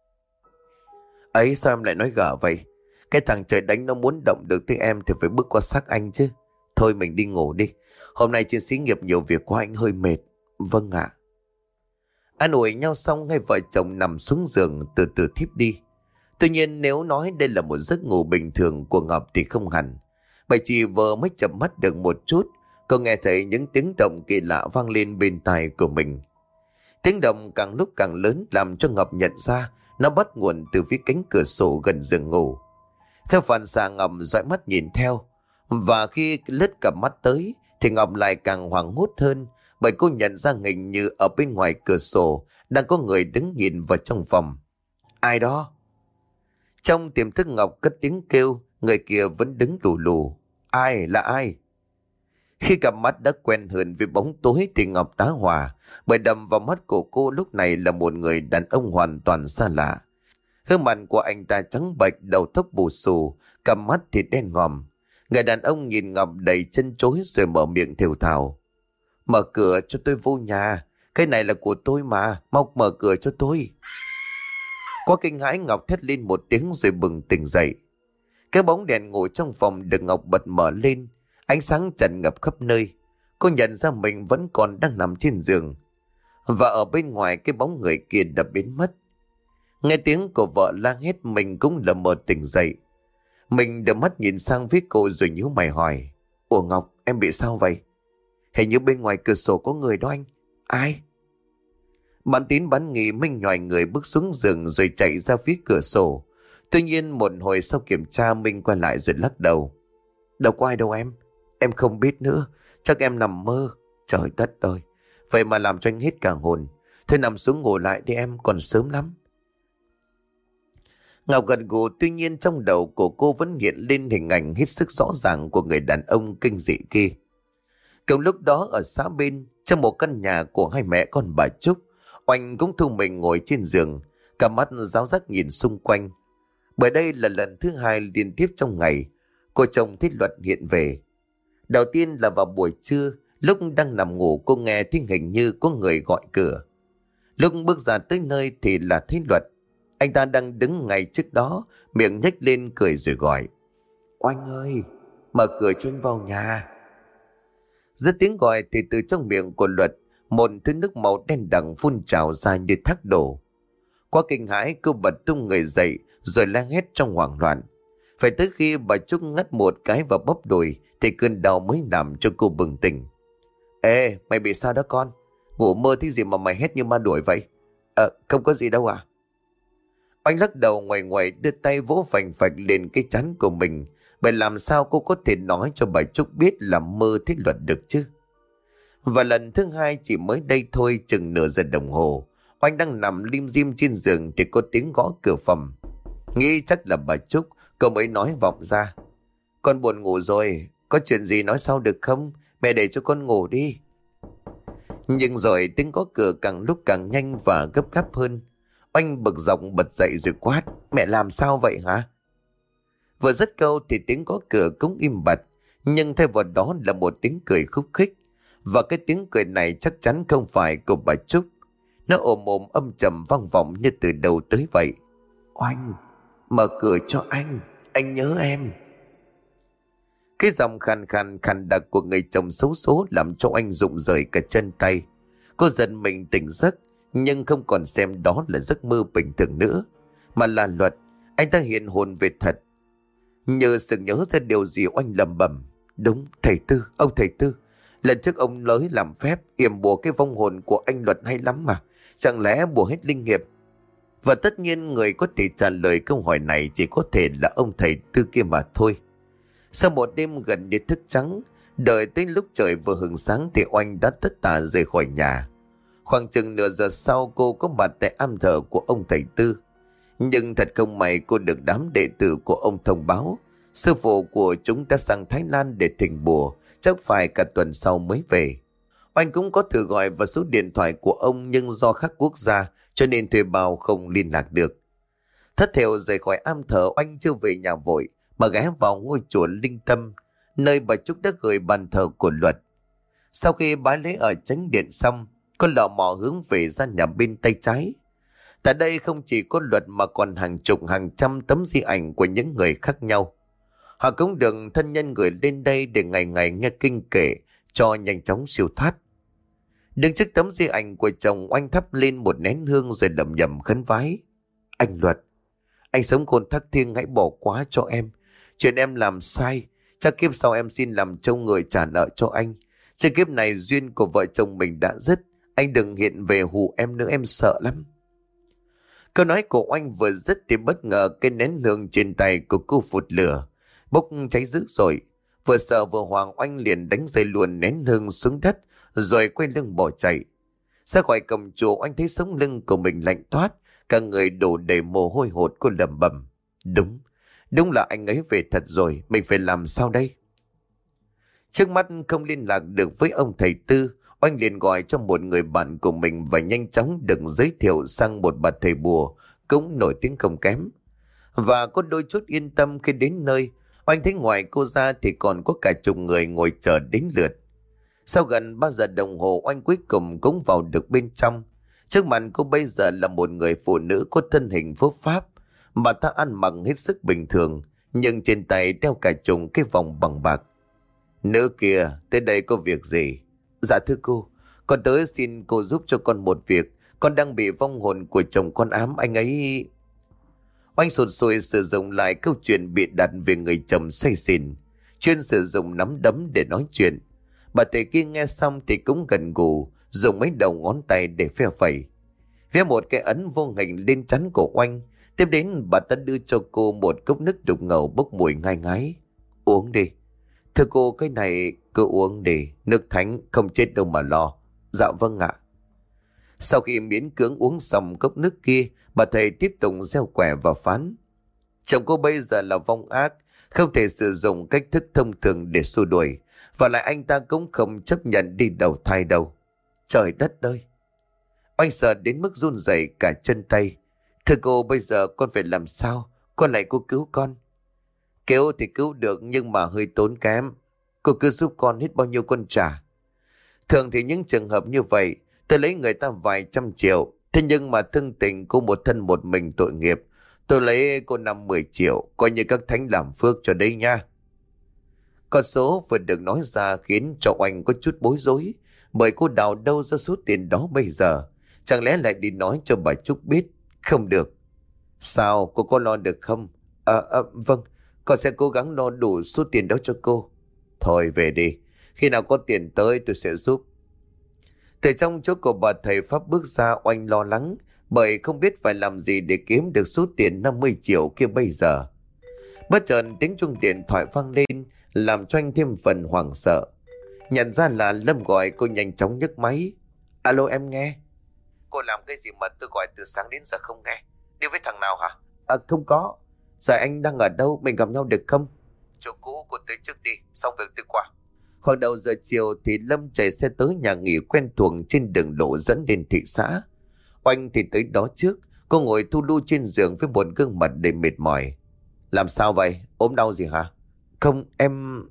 Ấy sao em lại nói gở vậy? Cái thằng trời đánh nó muốn động được tới em thì phải bước qua xác anh chứ. Thôi mình đi ngủ đi. Hôm nay trên xí nghiệp nhiều việc quá, anh hơi mệt. Vâng ạ. An ủi nhau xong, hai vợ chồng nằm xuống giường từ từ thiếp đi. Tuy nhiên nếu nói đây là một giấc ngủ bình thường của Ngọc thì không hẳn. Bởi chỉ vừa mới chợp mắt được một chút, cô nghe thấy những tiếng động kỳ lạ vang lên bên tai của mình. Tiếng động càng lúc càng lớn làm cho Ngọc nhận ra nó bắt nguồn từ phía cánh cửa sổ gần giường ngủ. Theo phản xạ, Ngọc dõi mắt nhìn theo. Và khi lướt cặp mắt tới thì Ngọc lại càng hoảng hốt hơn, bởi cô nhận ra hình như ở bên ngoài cửa sổ đang có người đứng nhìn vào trong phòng. Ai đó? Trong tiềm thức Ngọc cất tiếng kêu, người kia vẫn đứng lù lù. Ai? Là ai? Khi cặp mắt đã quen hơn với bóng tối thì Ngọc tá hỏa, bởi đầm vào mắt của cô lúc này là một người đàn ông hoàn toàn xa lạ. Gương mặt của anh ta trắng bệch, đầu tóc bù xù, cặp mắt thì đen ngòm. Người đàn ông nhìn Ngọc đầy chân chối rồi mở miệng thều thào. Mở cửa cho tôi vô nhà, cái này là của tôi mà, mau mở cửa cho tôi. Qua kinh hãi, Ngọc thét lên một tiếng rồi bừng tỉnh dậy. Cái bóng đèn ngủ trong phòng được Ngọc bật mở lên, ánh sáng tràn ngập khắp nơi. Cô nhận ra mình vẫn còn đang nằm trên giường, và ở bên ngoài cái bóng người kia đã biến mất. Nghe tiếng của vợ la hét, mình cũng lờ mờ tỉnh dậy. Mình đưa mắt nhìn sang phía cô rồi nhíu mày hỏi. Ủa Ngọc, em bị sao vậy? Hình như bên ngoài cửa sổ có người đó anh. Ai? Bạn Tín bán nghỉ Minh nhòi người bước xuống giường rồi chạy ra phía cửa sổ. Tuy nhiên một hồi sau kiểm tra, Minh quay lại rồi lắc đầu. Đâu có ai đâu em. Em không biết nữa. Chắc em nằm mơ. Trời đất ơi. Vậy mà làm cho anh hết cả hồn. Thôi nằm xuống ngủ lại đi em, còn sớm lắm. Ngọc gật gù, tuy nhiên trong đầu của cô vẫn hiện lên hình ảnh hết sức rõ ràng của người đàn ông kinh dị kia. Cùng lúc đó ở xã bên, trong một căn nhà của hai mẹ con bà Trúc, Oanh cũng thu mình ngồi trên giường, cả mắt ráo rác nhìn xung quanh. Bởi đây là lần thứ hai liên tiếp trong ngày cô chồng Thiết Luật hiện về. Đầu tiên là vào buổi trưa, lúc đang nằm ngủ cô nghe tiếng hình như có người gọi cửa. Lúc bước ra tới nơi thì là Thiết Luật. Anh ta đang đứng ngay trước đó, miệng nhếch lên cười rồi gọi. Oanh ơi, mở cửa cho anh vào nhà. Dứt tiếng gọi thì từ trong miệng của Luật, một thứ nước màu đen đằng phun trào ra như thác đổ. Quá kinh hãi, cô bật tung người dậy rồi la hét trong hoảng loạn. Phải tới khi bà Trúc ngắt một cái vào bắp đùi thì cơn đau mới làm cho cô bừng tỉnh. Ê, mày bị sao đó con? Ngủ mơ thấy gì mà mày hét như ma đuổi vậy? Ờ, không có gì đâu à? Oanh lắc đầu ngoài ngoài đưa tay vỗ phành phạch lên cái trán của mình. Bởi làm sao cô có thể nói cho bà Trúc biết là mơ thấy Luật được chứ? Và lần thứ hai chỉ mới đây thôi, chừng nửa giờ đồng hồ, Oanh đang nằm lim dim trên giường thì có tiếng gõ cửa phòng. Nghĩ chắc là bà Trúc, cậu mới nói vọng ra: "Con buồn ngủ rồi, có chuyện gì nói sau được không? Mẹ để cho con ngủ đi." Nhưng rồi tiếng gõ cửa càng lúc càng nhanh và gấp gáp hơn. Oanh bực dọc bật dậy rồi quát: "Mẹ làm sao vậy hả?" Vừa dứt câu thì tiếng gõ cửa cũng im bặt, nhưng thay vào đó là một tiếng cười khúc khích. Và cái tiếng cười này chắc chắn không phải của bà Trúc. Nó ồm ồm âm trầm vang vọng như từ đầu tới vậy: "Oanh, mở cửa cho anh, anh nhớ em." Cái giọng khàn khàn khàn đặc của người chồng xấu số làm cho anh rụng rời cả chân tay. Cô giật mình tỉnh giấc, nhưng không còn xem đó là giấc mơ bình thường nữa, mà là Luật. Anh ta hiện hồn về thật. Như sự nhớ ra điều gì, Oanh lẩm bẩm: "Đúng, thầy Tư, ông thầy Tư. Lần trước ông lới làm phép yểm bùa cái vong hồn của anh Luật hay lắm mà. Chẳng lẽ bùa hết linh nghiệp?" Và tất nhiên người có thể trả lời câu hỏi này chỉ có thể là ông thầy Tư kia mà thôi. Sau một đêm gần như thức trắng, đợi tới lúc trời vừa hừng sáng thì Oanh đã tất tả rời khỏi nhà. Khoảng chừng nửa giờ sau, cô có mặt tại am thờ của ông thầy Tư. Nhưng thật không may, cô được đám đệ tử của ông thông báo sư phụ của chúng đã sang Thái Lan để thỉnh bùa, chắc phải cả tuần sau mới về. Oanh cũng có thử gọi vào số điện thoại của ông, nhưng do khác quốc gia cho nên thuê bao không liên lạc được. Thất thểu rời khỏi am thờ, Oanh chưa về nhà vội mà ghé vào ngôi chùa Linh Tâm, nơi bà Trúc đã gửi bàn thờ của Luật. Sau khi bái lễ ở chánh điện xong, cô lọ mò hướng về gian nhà bên tay trái. Tại đây không chỉ có Luật mà còn hàng chục hàng trăm tấm di ảnh của những người khác nhau. Họ cũng được thân nhân gửi lên đây để ngày ngày nghe kinh kể cho nhanh chóng siêu thoát. Đứng trước tấm di ảnh của chồng, Oanh thắp lên một nén hương rồi lẩm nhẩm khấn vái: "Anh Luật, anh sống khôn thác thiêng, hãy bỏ qua cho em. Chuyện em làm sai, chắc kiếp sau em xin làm trông người trả nợ cho anh. Trên kiếp này duyên của vợ chồng mình đã dứt, anh đừng hiện về hù em nữa, em sợ lắm." Câu nói của Oanh vừa dứt thì bất ngờ cái nén hương trên tay của cô phụt lửa, bốc cháy dữ dội. Vừa sợ vừa hoảng, Oanh liền đánh rơi luôn nén hương xuống đất rồi quay lưng bỏ chạy. Ra khỏi cổng chùa, Oanh thấy sống lưng của mình lạnh toát, cả người đổ đầy mồ hôi hột. Cô lẩm bẩm: Đúng, đúng là anh ấy về thật rồi, mình phải làm sao đây? Trước mắt không liên lạc được với ông thầy Tư, Oanh liền gọi cho một người bạn của mình và nhanh chóng được giới thiệu sang một bà thầy bùa cũng nổi tiếng không kém. Và có đôi chút yên tâm khi đến nơi, Oanh thấy ngoài cô ra thì còn có cả chục người ngồi chờ đến lượt. Sau gần ba giờ đồng hồ, Oanh cuối cùng cũng vào được bên trong. Trước mặt cô bây giờ là một người phụ nữ có thân hình phốp pháp, mà ta ăn mặc hết sức bình thường, nhưng trên tay đeo cả chục cái vòng bằng bạc. Nữ kia, tới đây có việc gì? Dạ thưa cô, con tới xin cô giúp cho con một việc. Con đang bị vong hồn của chồng con ám, anh ấy... Oanh sụt sùi sử dụng lại câu chuyện bịa đặt về người chồng say xỉn, chuyên sử dụng nắm đấm để nói chuyện. Bà thầy kia nghe xong thì cũng gần gù, dùng mấy đầu ngón tay để phe phẩy, vẽ một cái ấn vô hình lên trán của Oanh. Tiếp đến bà ta đưa cho cô một cốc nước đục ngầu bốc mùi ngai ngái. Uống đi. Thưa cô, cái này cứ uống đi, nước thánh không chết đâu mà lo. Dạ vâng ạ. Sau khi miễn cưỡng uống xong cốc nước kia, bà thầy tiếp tục gieo quẻ và phán: chồng cô bây giờ là vong ác, không thể sử dụng cách thức thông thường để xua đuổi, và lại anh ta cũng không chấp nhận đi đầu thai đâu. Trời đất ơi! Oanh sợ đến mức run rẩy cả chân tay. Thưa cô, bây giờ con phải làm sao? Con lại cô cứu con. Cứu thì cứu được, nhưng mà hơi tốn kém. Cô cứ giúp con, hết bao nhiêu con trả. Thường thì những trường hợp như vậy, tôi lấy người ta vài trăm triệu. Thế nhưng mà thương tình cô một thân một mình tội nghiệp, tôi lấy cô năm mười triệu, coi như các thánh làm phước cho đây nha. Con số vừa được nói ra khiến cho Oanh có chút bối rối, bởi cô đào đâu ra số tiền đó bây giờ? Chẳng lẽ lại đi nói cho bà Trúc biết? Không được. Sao, cô có lo được không? À, à vâng, con sẽ cố gắng lo đủ số tiền đó cho cô. Thôi về đi, khi nào có tiền tới tôi sẽ giúp. Từ trong chỗ của bà thầy Pháp bước ra, Oanh lo lắng, bởi không biết phải làm gì để kiếm được số tiền năm mươi triệu kia bây giờ. Bất chợt tiếng chuông điện thoại vang lên, làm cho anh thêm phần hoảng sợ. Nhận ra là Lâm gọi, cô nhanh chóng nhấc máy. Alo, em nghe. Cô làm cái gì mà tôi gọi từ sáng đến giờ không nghe? Đi với thằng nào hả? À, không có. Giờ anh đang ở đâu, mình gặp nhau được không? Chỗ cũ, cô tới trước đi, xong việc tôi qua. Khoảng đầu giờ chiều thì Lâm chạy xe tới nhà nghỉ quen thuộc trên đường lộ dẫn đến thị xã. Oanh thì tới đó trước. Cô ngồi thu lu trên giường với một gương mặt đầy mệt mỏi. Làm sao vậy? Ốm đau gì hả? Không, em...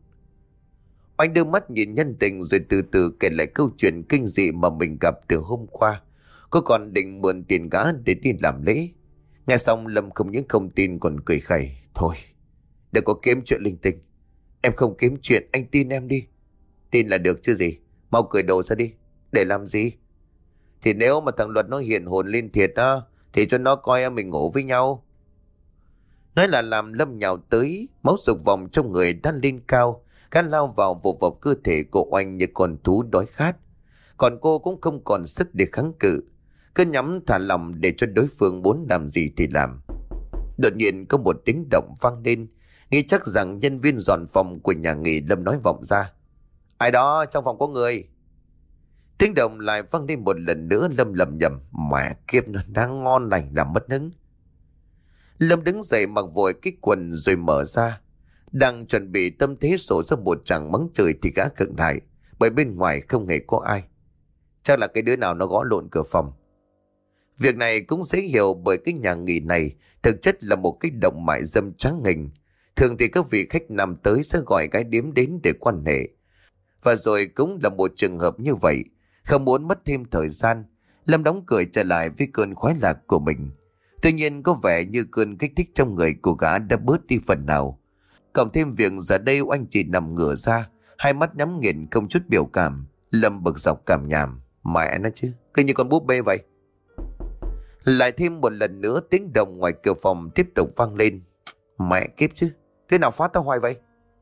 Oanh đưa mắt nhìn nhân tình rồi từ từ kể lại câu chuyện kinh dị mà mình gặp từ hôm qua. Cô còn định mượn tiền gã để đi làm lễ. Nghe xong Lâm không những không tin còn cười khẩy. Thôi, đừng có kiếm chuyện linh tinh. Em không kiếm chuyện, anh tin em đi. Tin là được chứ gì. Mau cởi đồ ra đi. Để làm gì? Thì nếu mà thằng Luật nó hiện hồn lên thiệt á, thì cho nó coi mình ngủ với nhau. Nói là làm Lâm nhào tới. Máu sục vòng trong người đã lên cao. Gã lao vào vồ vập cơ thể của Oanh như con thú đói khát. Còn cô cũng không còn sức để kháng cự. Cứ nhắm thả lòng để cho đối phương muốn làm gì thì làm. Đột nhiên có một tiếng động vang lên. Nghĩ chắc rằng nhân viên dọn phòng của nhà nghỉ. Lâm nói vọng ra. Ai đó, trong phòng có người. Tiếng động lại vang lên một lần nữa. Lâm lầm nhầm. Mẹ kiếp, nó đang ngon lành làm mất hứng. Lâm đứng dậy mặc vội cái quần rồi mở ra. Đang chuẩn bị tâm thế sổ ra một tràng mắng trời thì gã khựng lại. Bởi bên ngoài không hề có ai. Chắc là cái đứa nào nó gõ lộn cửa phòng. Việc này cũng dễ hiểu bởi cái nhà nghỉ này thực chất là một cái động mại dâm tráng hình. Thường thì các vị khách nam tới sẽ gọi gái điếm đến để quan hệ. Và rồi cũng là một trường hợp như vậy. Không muốn mất thêm thời gian, Lâm đóng cửa trở lại với cơn khoái lạc của mình. Tuy nhiên có vẻ như cơn kích thích trong người của gã đã bớt đi phần nào. Cộng thêm việc giờ đây anh chỉ nằm ngửa ra, hai mắt nhắm nghiền không chút biểu cảm. Lâm bực dọc cảm nhàm. Mẹ nó chứ, cứ như con búp bê vậy. Lại thêm một lần nữa tiếng động ngoài cửa phòng tiếp tục vang lên. Mẹ kiếp chứ, thế nào phá tao hoài vậy?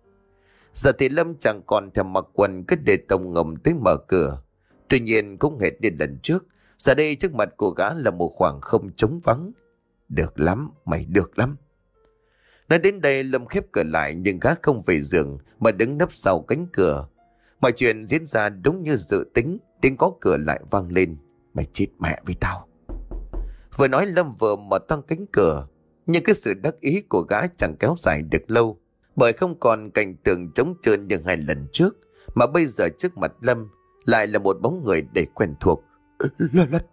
Giờ thì Lâm chẳng còn thèm mặc quần, cứ để tông ngầm tới mở cửa. Tuy nhiên cũng hệt như lần trước, giờ đây trước mặt của gã là một khoảng không trống vắng. Được lắm, mày được lắm. Nói đến đây Lâm khép cửa lại nhưng gã không về giường mà đứng nấp sau cánh cửa. Mọi chuyện diễn ra đúng như dự tính, tiếng có cửa lại vang lên. Mày chết mẹ với tao. Vừa nói Lâm vừa mở toang cánh cửa, nhưng cái sự đắc ý của gã chẳng kéo dài được lâu, bởi không còn cảnh tượng trống trơn như hai lần trước, mà bây giờ trước mặt Lâm lại là một bóng người đầy quen thuộc. Luật, Luật.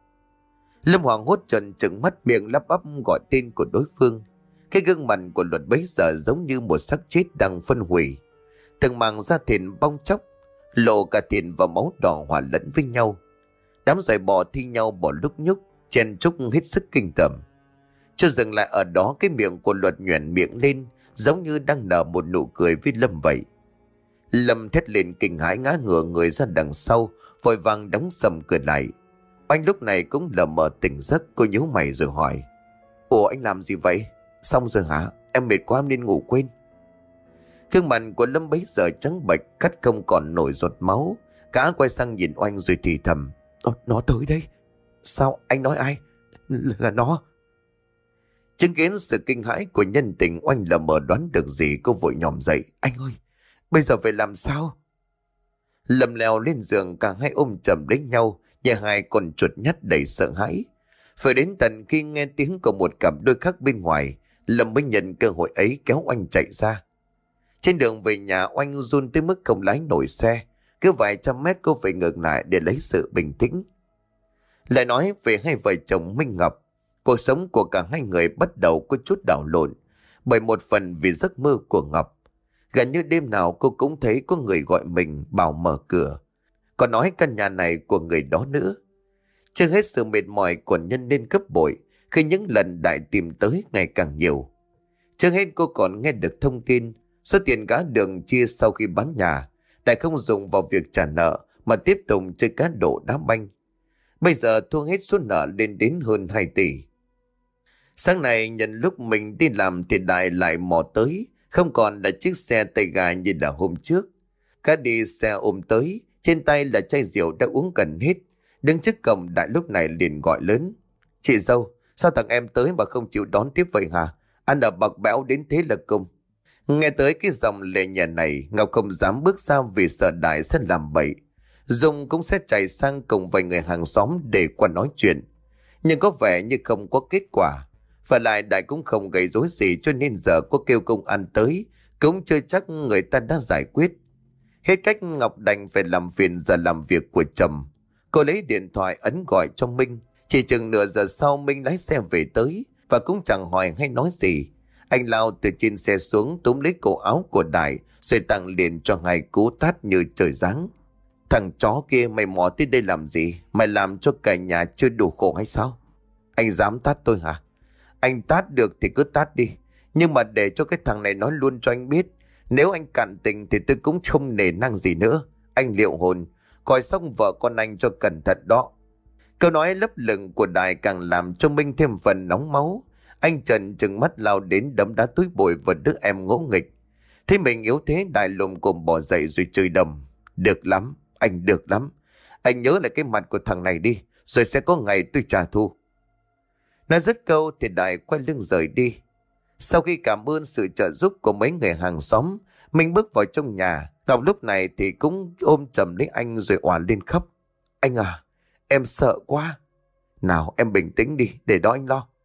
Lâm hoảng hốt trợn trừng mắt, miệng lắp bắp gọi tên của đối phương. Cái gương mặt của Luật bấy giờ giống như một xác chết đang phân hủy. Từng mảng da thịt bong chóc, lộ cả thịt và máu đỏ hòa lẫn với nhau. Đám giày bò thi nhau bỏ lúc nhúc, chen chúc hết sức kinh tởm. Cho dừng lại ở đó, cái miệng của Luật nhoẻn miệng lên, giống như đang nở một nụ cười với Lâm vậy. Lâm thét lên kinh hãi ngã ngửa người ra đằng sau, vội vàng đóng sầm cửa lại. Anh lúc này cũng lờ mờ tỉnh giấc, cô nhíu mày rồi hỏi. Ủa anh làm gì vậy? Xong rồi hả? Em mệt quá em nên ngủ quên. Gương mặt của Lâm bấy giờ trắng bệch, cắt không còn nổi giọt máu. Gã quay sang nhìn Oanh rồi thì thầm. Nó tới đây. Sao anh nói ai? L là nó. Chứng kiến sự kinh hãi của nhân tình, Oanh lờ mờ đoán được gì, cô vội nhòm dậy. Anh ơi, bây giờ phải làm sao? Lâm leo lên giường, cả hai ôm chầm lấy nhau, như hai con chuột nhắt đầy sợ hãi. Phải đến tận khi nghe tiếng của một cặp đôi khác bên ngoài, Lâm mới nhận cơ hội ấy kéo Oanh chạy ra. Trên đường về nhà, Oanh run tới mức không lái nổi xe. Cứ vài trăm mét cô phải ngừng lại để lấy sự bình tĩnh. Lại nói về hai vợ chồng Minh Ngọc, cuộc sống của cả hai người bắt đầu có chút đảo lộn, bởi một phần vì giấc mơ của Ngọc. Gần như đêm nào cô cũng thấy có người gọi mình bảo mở cửa, còn nói căn nhà này của người đó nữa. Chưa hết sự mệt mỏi còn nhân lên gấp bội khi những lần Đại tìm tới ngày càng nhiều. Chưa hết cô còn nghe được thông tin số tiền gã Đường chia sau khi bán nhà Đại không dùng vào việc trả nợ mà tiếp tục chơi cá độ đá banh. Bây giờ thua hết số nợ lên đến hơn hai tỷ. Sáng nay nhận lúc mình đi làm thì Đại lại mò tới, không còn là chiếc xe tay ga như là hôm trước. Gã đi xe ôm tới, trên tay là chai rượu đã uống gần hết. Đứng trước cổng Đại lúc này liền gọi lớn. Chị dâu, sao thằng em tới mà không chịu đón tiếp vậy hả? Ăn ở bạc bẽo đến thế là cùng. Nghe tới cái dòng lệ nhà này, Ngọc không dám bước ra vì sợ Đại sẽ làm bậy. Dung cũng sẽ chạy sang cùng vài người hàng xóm để qua nói chuyện. Nhưng có vẻ như không có kết quả. Và lại Đại cũng không gây rối gì, cho nên giờ có kêu công an tới cũng chưa chắc người ta đã giải quyết. Hết cách, Ngọc đành phải làm phiền giờ làm việc của chồng. Cô lấy điện thoại ấn gọi cho Minh. Chỉ chừng nửa giờ sau Minh lái xe về tới, và cũng chẳng hỏi hay nói gì. Anh lao từ trên xe xuống, túm lấy cổ áo của Đại rồi tặng liền cho hai cú tát như trời giáng. Thằng chó kia, mày mò tới đây làm gì? Mày làm cho cả nhà chưa đủ khổ hay sao? Anh dám tát tôi hả? Anh tát được thì cứ tát đi, nhưng mà để cho cái thằng này nói luôn cho anh biết, nếu anh cạn tình thì tôi cũng không nể nang gì nữa. Anh liệu hồn, coi xong vợ con anh cho cẩn thận đó. Câu nói lấp lửng của Đại càng làm cho Minh thêm phần nóng máu. Anh trần trừng mắt lao đến đấm đá túi bụi vào đứa em ngỗ nghịch. Thấy mình yếu thế, Đại lùm cồm bỏ dậy rồi chửi đầm. Được lắm, anh được lắm. Anh nhớ lại cái mặt của thằng này đi, rồi sẽ có ngày tôi trả thù. Nói dứt câu thì Đại quay lưng rời đi. Sau khi cảm ơn sự trợ giúp của mấy người hàng xóm, Minh bước vào trong nhà. Ngọc lúc này thì cũng ôm chầm lấy anh rồi òa lên khóc. Anh à, em sợ quá. Nào em bình tĩnh đi, để đó anh lo.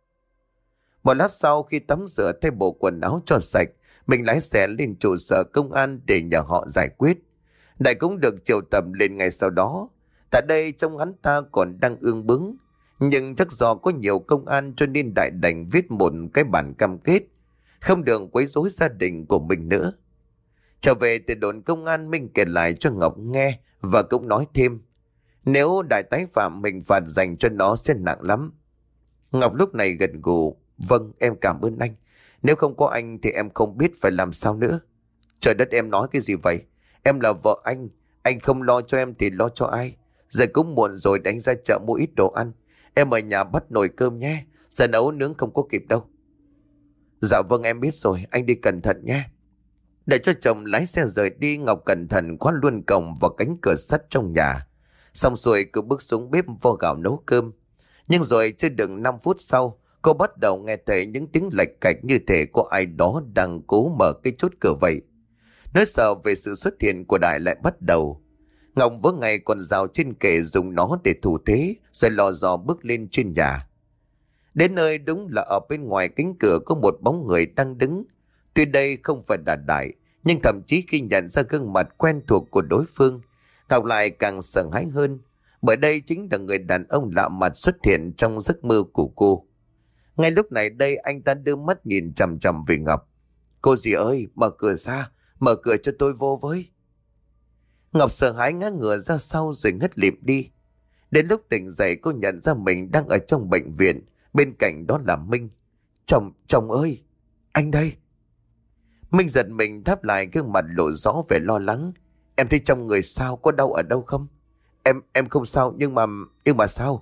Một lát sau, khi tắm rửa thay bộ quần áo cho sạch, mình lái xe lên trụ sở công an để nhờ họ giải quyết. Đại cũng được triệu tập lên ngay sau đó. Tại đây trông hắn ta còn đang ương bướng, nhưng chắc do có nhiều công an cho nên Đại đành viết một cái bản cam kết không được quấy rối gia đình của mình nữa. Trở về từ đồn công an, Minh kể lại cho Ngọc nghe và cũng nói thêm, nếu Đại tái phạm, hình phạt dành cho nó sẽ nặng lắm. Ngọc lúc này gật gù. Vâng, em cảm ơn anh. Nếu không có anh thì em không biết phải làm sao nữa. Trời đất, em nói cái gì vậy? Em là vợ anh, anh không lo cho em thì lo cho ai? Giờ cũng muộn rồi, đánh ra chợ mua ít đồ ăn. Em ở nhà bắt nồi cơm nhé, giờ nấu nướng không có kịp đâu. Dạ vâng, em biết rồi, anh đi cẩn thận nhé. Để cho chồng lái xe rời đi, Ngọc cẩn thận khóa luôn cổng vào cánh cửa sắt trong nhà. Xong rồi cứ bước xuống bếp vo gạo nấu cơm. Nhưng rồi chưa được năm phút sau, cô bắt đầu nghe thấy những tiếng lạch cạch như thể có ai đó đang cố mở cái chốt cửa vậy. Nỗi sợ về sự xuất hiện của Đại lại bắt đầu. Ngọc vớ ngay con dao trên kệ, dùng nó để thủ thế, rồi lò dò bước lên trên nhà. Đến nơi, đúng là ở bên ngoài cánh cửa có một bóng người đang đứng. Tuy đây không phải là Đại, nhưng thậm chí khi nhận ra gương mặt quen thuộc của đối phương, Ngọc lại càng sợ hãi hơn, bởi đây chính là người đàn ông lạ mặt xuất hiện trong giấc mơ của cô. Ngay lúc này đây, anh ta đưa mắt nhìn chằm chằm về Ngọc. Cô dì ơi, mở cửa ra, mở cửa cho tôi vô với. Ngọc sợ hãi ngã ngửa ra sau rồi ngất lịm đi. Đến lúc tỉnh dậy, cô nhận ra mình đang ở trong bệnh viện, bên cạnh đó là Minh. Chồng, chồng ơi, anh đây. Minh giật mình đáp lại, gương mặt lộ rõ vẻ lo lắng. Em thấy trong người sao, có đau ở đâu không? Em, em không sao, nhưng mà, nhưng mà sao?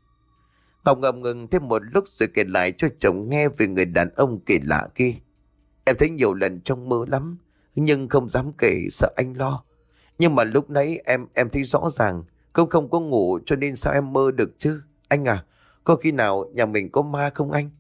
Ngọc ngập ngừng thêm một lúc rồi kể lại cho chồng nghe về người đàn ông kỳ lạ kia. Em thấy nhiều lần trong mơ lắm, nhưng không dám kể, sợ anh lo. Nhưng mà lúc nãy em em thấy rõ ràng, cũng không có ngủ, cho nên sao em mơ được chứ? Anh à, có khi nào nhà mình có ma không anh?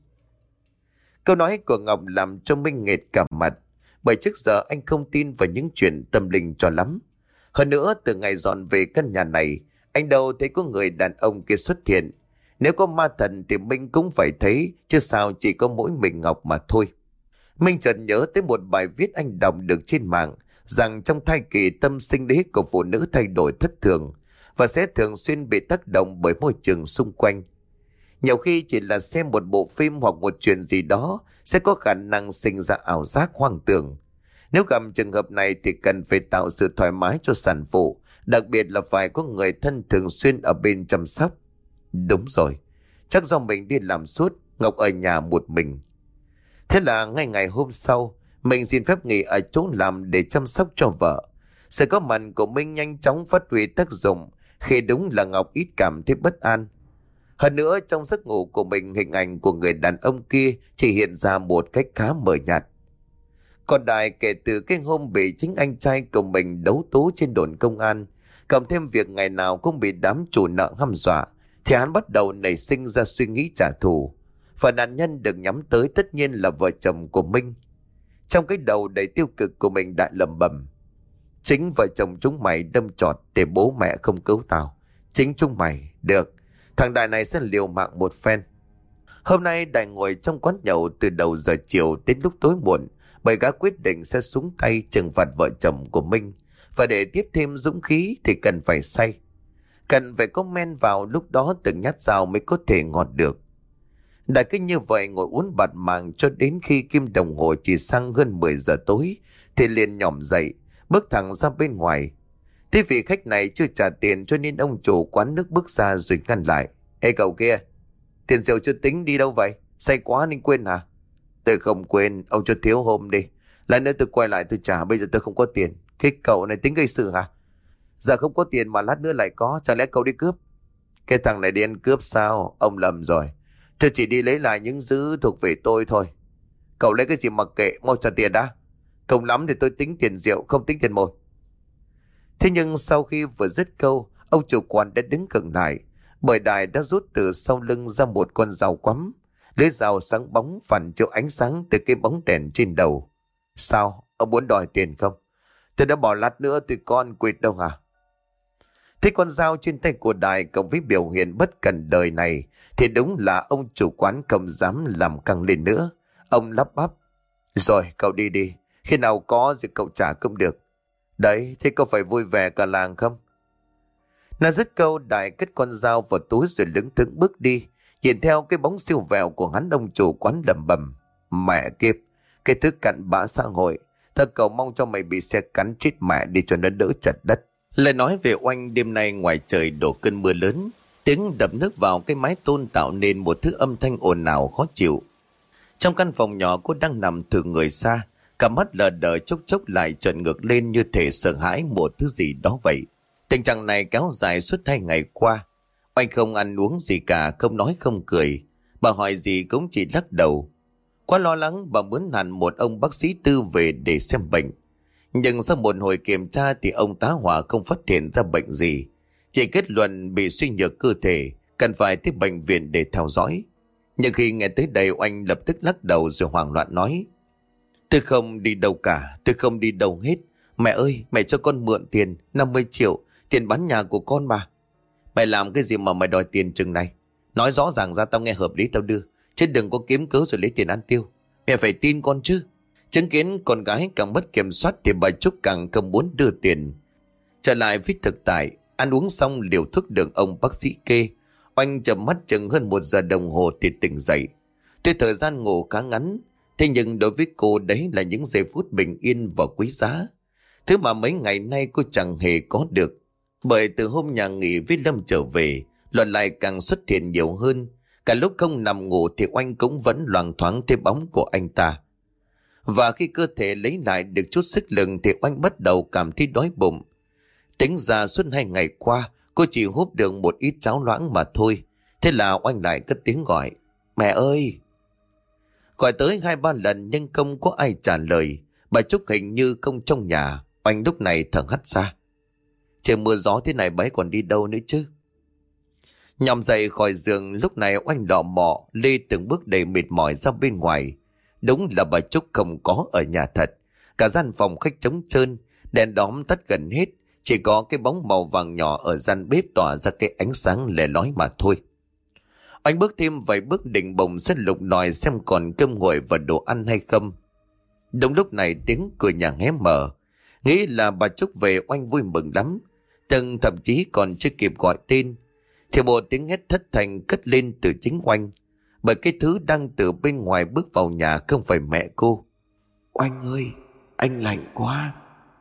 Câu nói của Ngọc làm cho Minh nghẹt cả mặt, bởi trước giờ anh không tin vào những chuyện tâm linh cho lắm. Hơn nữa, từ ngày dọn về căn nhà này, anh đâu thấy có người đàn ông kia xuất hiện. Nếu có ma thần thì Minh cũng phải thấy, chứ sao chỉ có mỗi mình Ngọc mà thôi. Minh chợt nhớ tới một bài viết anh đọc được trên mạng, rằng trong thai kỳ tâm sinh lý của phụ nữ thay đổi thất thường và sẽ thường xuyên bị tác động bởi môi trường xung quanh. Nhiều khi chỉ là xem một bộ phim hoặc một chuyện gì đó sẽ có khả năng sinh ra ảo giác hoang tưởng. Nếu gặp trường hợp này thì cần phải tạo sự thoải mái cho sản phụ, đặc biệt là phải có người thân thường xuyên ở bên chăm sóc. Đúng rồi, chắc do mình đi làm suốt, Ngọc ở nhà một mình. Thế là ngay ngày hôm sau, mình xin phép nghỉ ở chỗ làm để chăm sóc cho vợ. Sự có mặt của Minh nhanh chóng phát huy tác dụng, khi đúng là Ngọc ít cảm thấy bất an. Hơn nữa, trong giấc ngủ của mình, hình ảnh của người đàn ông kia chỉ hiện ra một cách khá mờ nhạt. Còn Đại kể từ cái hôm bị chính anh trai của mình đấu tố trên đồn công an, cộng thêm việc ngày nào cũng bị đám chủ nợ hăm dọa, thì hắn bắt đầu nảy sinh ra suy nghĩ trả thù. Và nạn nhân được nhắm tới tất nhiên là vợ chồng của Minh. Trong cái đầu đầy tiêu cực của mình đã lẩm bẩm: chính vợ chồng chúng mày đâm chọt để bố mẹ không cứu tao. Chính chúng mày. Được, thằng Đại này sẽ liều mạng một phen. Hôm nay Đại ngồi trong quán nhậu từ đầu giờ chiều đến lúc tối muộn, bởi gã quyết định sẽ xuống tay trừng phạt vợ chồng của Minh. Và để tiếp thêm dũng khí thì cần phải say, cần phải có men vào, lúc đó từng nhát dao mới có thể ngọt được. Đại cứ như vậy ngồi uống bạt mạng cho đến khi kim đồng hồ chỉ sang hơn mười giờ tối thì liền nhỏm dậy, bước thẳng ra bên ngoài. Thế vị khách này chưa trả tiền cho nên ông chủ quán nước bước ra rồi ngăn lại: Ê cậu kia, tiền rượu chưa tính, đi đâu vậy? Say quá nên quên hả? Tôi không quên, ông cho thiếu hôm đi. Lại nữa tôi quay lại tôi trả, bây giờ tôi không có tiền. Cái cậu này tính gây sự hả? Giờ không có tiền mà lát nữa lại có, chẳng lẽ cậu đi cướp? Cái thằng này đi ăn cướp sao? Ông lầm rồi. Tôi chỉ đi lấy lại những thứ thuộc về tôi thôi. Cậu lấy cái gì mặc kệ, mau trả tiền đã. Không lắm thì tôi tính tiền rượu, không tính tiền mồi. Thế nhưng sau khi vừa dứt câu, ông chủ quán đã đứng khựng lại, bởi Đại đã rút từ sau lưng ra một con dao quắm. Lưỡi dao sáng bóng phản chiếu ánh sáng từ cái bóng đèn trên đầu. Sao? Ông muốn đòi tiền không? Tôi đã bỏ lát nữa tôi có ăn quỵt đâu hả? Thế con dao trên tay của Đại cộng với biểu hiện bất cần đời này thì đúng là ông chủ quán không dám làm căng lên nữa. Ông lắp bắp: Rồi cậu đi đi, khi nào có thì cậu trả cũng được. Đấy, thế có phải vui vẻ cả làng không? Nó dứt câu, Đại cất con dao vào túi rồi lững thững bước đi. Nhìn theo cái bóng siêu vẹo của hắn, ông chủ quán lẩm bẩm: Mẹ kiếp, cái thứ cặn bã xã hội. Ta cầu mong cho mày bị xe cắn chết mẹ đi cho nó đỡ chật đất. Lại nói về Oanh, đêm nay ngoài trời đổ cơn mưa lớn, tiếng đập nước vào cái mái tôn tạo nên một thứ âm thanh ồn ào khó chịu. Trong căn phòng nhỏ cô đang nằm thử người xa, cả mắt lờ đờ, chốc chốc lại trợn ngược lên như thể sợ hãi một thứ gì đó vậy. Tình trạng này kéo dài suốt hai ngày qua. Oanh không ăn uống gì cả, không nói không cười. Bà hỏi gì cũng chỉ lắc đầu. Quá lo lắng, bà muốn hẳn một ông bác sĩ tư về để xem bệnh. Nhưng sau một hồi kiểm tra thì ông tá hỏa không phát hiện ra bệnh gì, chỉ kết luận bị suy nhược cơ thể, cần phải tới bệnh viện để theo dõi. Nhưng khi nghe tới đây, Oanh lập tức lắc đầu rồi hoảng loạn nói: Tôi không đi đâu cả, tôi không đi đâu hết. Mẹ ơi, mẹ cho con mượn tiền năm mươi triệu, tiền bán nhà của con mà. Mày làm cái gì mà mày đòi tiền chừng này? Nói rõ ràng ra tao nghe hợp lý tao đưa, chứ đừng có kiếm cớ rồi lấy tiền ăn tiêu. Mẹ phải tin con chứ. Chứng kiến con gái càng mất kiểm soát thì bà Trúc càng không muốn đưa tiền. Trở lại với thực tại, ăn uống xong liều thuốc được ông bác sĩ kê, Oanh chợp mắt chừng hơn một giờ đồng hồ thì tỉnh dậy. Tuy thời gian ngủ khá ngắn, thế nhưng đối với cô đấy là những giây phút bình yên và quý giá, thứ mà mấy ngày nay cô chẳng hề có được. Bởi từ hôm nhà nghỉ với Lâm trở về, loạn lại càng xuất hiện nhiều hơn. Cả lúc không nằm ngủ thì Oanh cũng vẫn loạng thoáng thấy bóng của anh ta. Và khi cơ thể lấy lại được chút sức lực thì Oanh bắt đầu cảm thấy đói bụng. Tính ra suốt hai ngày qua cô chỉ húp được một ít cháo loãng mà thôi. Thế là Oanh lại cất tiếng gọi: Mẹ ơi! Gọi tới hai ba lần nhưng không có ai trả lời. Bà Trúc hình như không trong nhà. Oanh lúc này thở hắt ra: Trời mưa gió thế này bấy còn đi đâu nữa chứ? Nhòm dậy khỏi giường, lúc này Oanh lọ mọ lê từng bước đầy mệt mỏi ra bên ngoài. Đúng là bà Trúc không có ở nhà thật. Cả gian phòng khách trống trơn, đèn đóm tắt gần hết, chỉ có cái bóng màu vàng nhỏ ở gian bếp tỏa ra cái ánh sáng lẻ lói mà thôi. Anh bước thêm vài bước định bồng xét lục lọi xem còn cơm nguội và đồ ăn hay không. Đúng lúc này tiếng cửa nhà hé mở, nghĩ là bà Trúc về. Oanh vui mừng lắm, từng thậm chí còn chưa kịp gọi tên thì một tiếng hét thất thanh cất lên từ chính Oanh, bởi cái thứ đang từ bên ngoài bước vào nhà không phải mẹ cô. Oanh ơi, anh lạnh quá.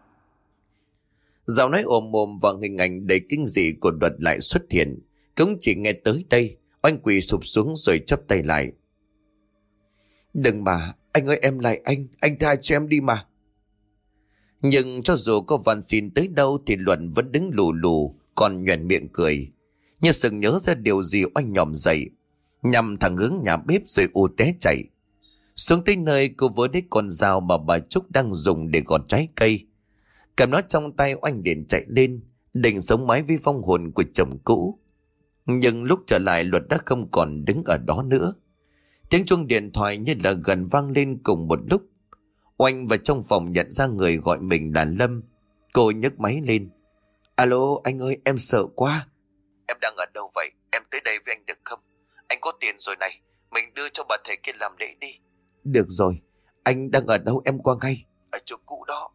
Giọng nói ồm ồm và hình ảnh đầy kinh dị của Luật lại xuất hiện. Cũng chỉ nghe tới đây, Oanh quỳ sụp xuống rồi chắp tay lại: Đừng mà, anh ơi, em lại anh, anh tha cho em đi mà. Nhưng cho dù có van xin tới đâu thì Luận vẫn đứng lù lù, còn nhoẻn miệng cười. Như sừng nhớ ra điều gì, Oanh nhòm dậy, nhằm thẳng hướng nhà bếp rồi u té chạy. Xuống tới nơi, cô với lấy con dao mà bà Trúc đang dùng để gọt trái cây. Cầm nó trong tay, Oanh liền chạy lên, định sống mái với vong hồn của chồng cũ. Nhưng lúc trở lại, Luật đã không còn đứng ở đó nữa. Tiếng chuông điện thoại như là gần vang lên cùng một lúc. Oanh vào trong phòng nhận ra người gọi mình là Lâm. Cô nhấc máy lên. Alo anh ơi, em sợ quá. Em đang ở đâu vậy? Em tới đây với anh được không? Anh có tiền rồi này, mình đưa cho bà thầy kia làm lễ đi. Được rồi, anh đang ở đâu em qua ngay. Ở chỗ cũ đó.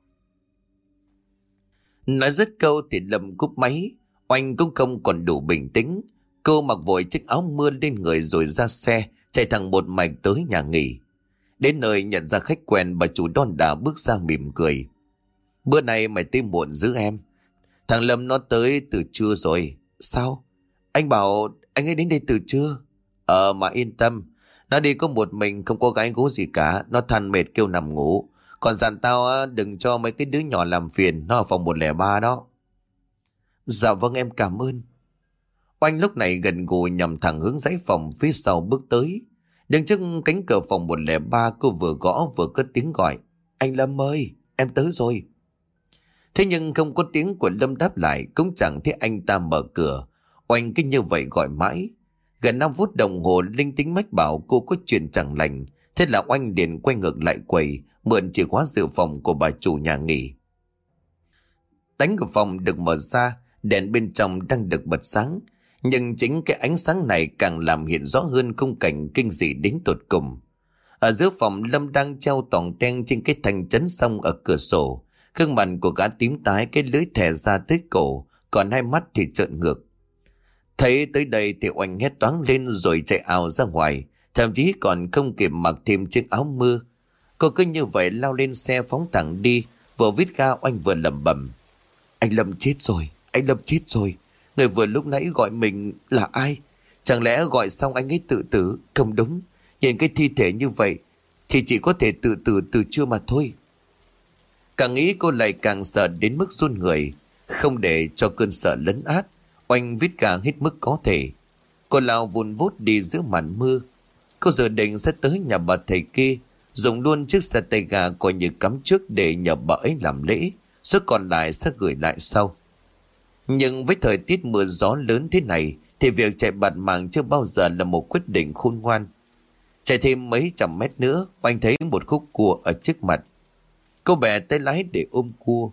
Nói dứt câu thì Lâm cúp máy. Oanh cũng không còn đủ bình tĩnh. Cô mặc vội chiếc áo mưa lên người rồi ra xe, chạy thẳng một mạch tới nhà nghỉ. Đến nơi nhận ra khách quen, bà chủ đon đả bước ra mỉm cười. Bữa nay mày tới muộn dữ em. Thằng Lâm nó tới từ trưa rồi. Sao? Anh bảo anh ấy đến đây từ trưa. Ờ mà yên tâm, nó đi có một mình, không có gái gú gì cả. Nó than mệt kêu nằm ngủ. Còn dặn tao á, đừng cho mấy cái đứa nhỏ làm phiền. Nó ở phòng một không ba đó. Dạ vâng em cảm ơn. Oanh lúc này gần gù nhằm thẳng hướng dãy phòng phía sau bước tới. Đứng trước cánh cửa phòng một không ba, cô vừa gõ vừa cất tiếng gọi. Anh Lâm ơi, em tới rồi. Thế nhưng không có tiếng của Lâm đáp lại, cũng chẳng thấy anh ta mở cửa. Oanh cứ như vậy gọi mãi. Gần năm phút đồng hồ, linh tính mách bảo cô có chuyện chẳng lành. Thế là Oanh liền quay ngược lại quầy, mượn chìa khóa dự phòng của bà chủ nhà nghỉ. Đánh cửa phòng được mở ra, đèn bên trong đang được bật sáng. Nhưng chính cái ánh sáng này càng làm hiện rõ hơn khung cảnh kinh dị đến tột cùng. Ở giữa phòng, Lâm đang treo tòng ten trên cái thanh chấn song ở cửa sổ. Gương mặt của gã tím tái, cái lưỡi thè ra tới cổ, còn hai mắt thì trợn ngược. Thấy tới đây thì Oanh hét toáng lên rồi chạy ào ra ngoài, thậm chí còn không kịp mặc thêm chiếc áo mưa. Cô cứ như vậy lao lên xe phóng thẳng đi, vừa vít ga Oanh vừa lẩm bẩm. Anh Lâm chết rồi, anh Lâm chết rồi. Người vừa lúc nãy gọi mình là ai? Chẳng lẽ gọi xong anh ấy tự tử? Không đúng, nhìn cái thi thể như vậy thì chỉ có thể tự tử từ trưa mà thôi. Càng nghĩ cô lại càng sợ đến mức run người. Không để cho cơn sợ lấn át, Oanh vít ga hết mức có thể. Cô lao vun vút đi giữa màn mưa. Cô dự định sẽ tới nhà bà thầy kia, dùng luôn chiếc xe tay ga coi như cắm trước để nhờ bà ấy làm lễ, số còn lại sẽ gửi lại sau. Nhưng với thời tiết mưa gió lớn thế này thì việc chạy bạt mạng chưa bao giờ là một quyết định khôn ngoan. Chạy thêm mấy trăm mét nữa, Oanh thấy một khúc cua ở trước mặt. Cô bẻ tay lái để ôm cua,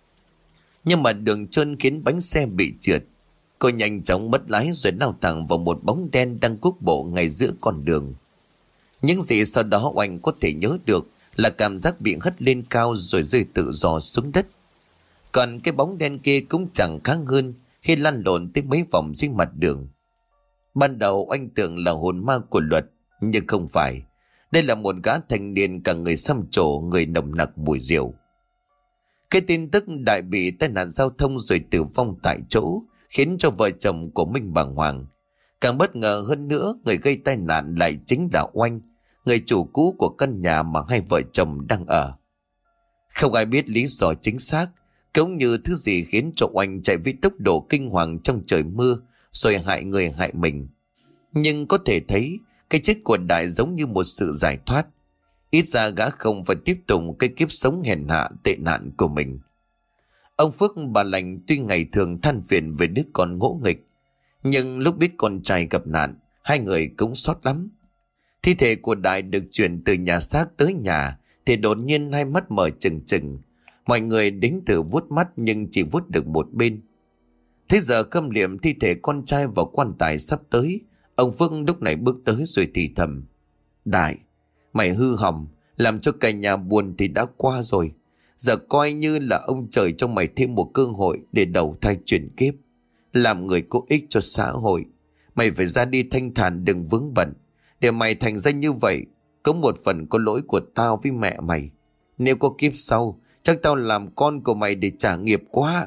nhưng mà đường trơn khiến bánh xe bị trượt. Cô nhanh chóng mất lái rồi lao thẳng vào một bóng đen đang cuốc bộ ngay giữa con đường. Những gì sau đó Oanh có thể nhớ được là cảm giác bị hất lên cao rồi rơi tự do xuống đất. Còn cái bóng đen kia cũng chẳng khác hơn khi lăn lộn tới mấy vòng dưới mặt đường. Ban đầu Oanh tưởng là hồn ma của Luật, nhưng không phải. Đây là một gã thanh niên cả người xăm trổ, người nồng nặc mùi rượu. Cái tin tức Đại bị tai nạn giao thông rồi tử vong tại chỗ khiến cho vợ chồng của Minh bàng hoàng. Càng bất ngờ hơn nữa, người gây tai nạn lại chính là Oanh, người chủ cũ của căn nhà mà hai vợ chồng đang ở. Không ai biết lý do chính xác, cũng như thứ gì khiến cho Oanh chạy với tốc độ kinh hoàng trong trời mưa rồi hại người hại mình. Nhưng có thể thấy cái chết của Đại giống như một sự giải thoát. Ít ra gã không phải tiếp tục cái kiếp sống hèn hạ tệ nạn của mình. Ông Phước bà Lành tuy ngày thường than phiền về đứa con ngỗ nghịch, nhưng lúc biết con trai gặp nạn, hai người cũng xót lắm. Thi thể của Đại được chuyển từ nhà xác tới nhà thì đột nhiên hai mắt mở trừng trừng. Mọi người đến thử vuốt mắt nhưng chỉ vuốt được một bên. Thế giờ khâm liệm thi thể con trai vào quan tài sắp tới, ông Phước lúc này bước tới rồi thì thầm. Đại, mày hư hỏng, làm cho cả nhà buồn thì đã qua rồi. Giờ coi như là ông trời cho mày thêm một cơ hội để đầu thai chuyển kiếp, làm người có ích cho xã hội. Mày phải ra đi thanh thản, đừng vướng bận. Để mày thành ra như vậy, có một phần có lỗi của tao với mẹ mày. Nếu có kiếp sau, chắc tao làm con của mày để trả nghiệp quá.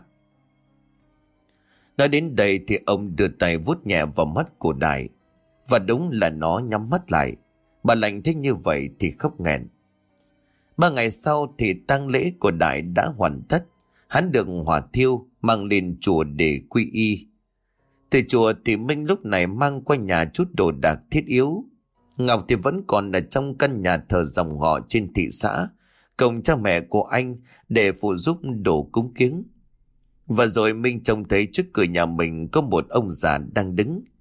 Nói đến đây thì ông đưa tay vuốt nhẹ vào mắt của Đại. Và đúng là nó nhắm mắt lại. Bà Lành thích như vậy thì khóc nghẹn. Ba ngày sau thì tang lễ của Đại đã hoàn tất. Hắn được hỏa thiêu mang lên chùa để quy y. Từ chùa thì Minh lúc này mang qua nhà chút đồ đạc thiết yếu. Ngọc thì vẫn còn ở trong căn nhà thờ dòng họ trên thị xã, cùng cha mẹ của anh để phụ giúp đồ cúng kiếng. Và rồi Minh trông thấy trước cửa nhà mình có một ông già đang đứng.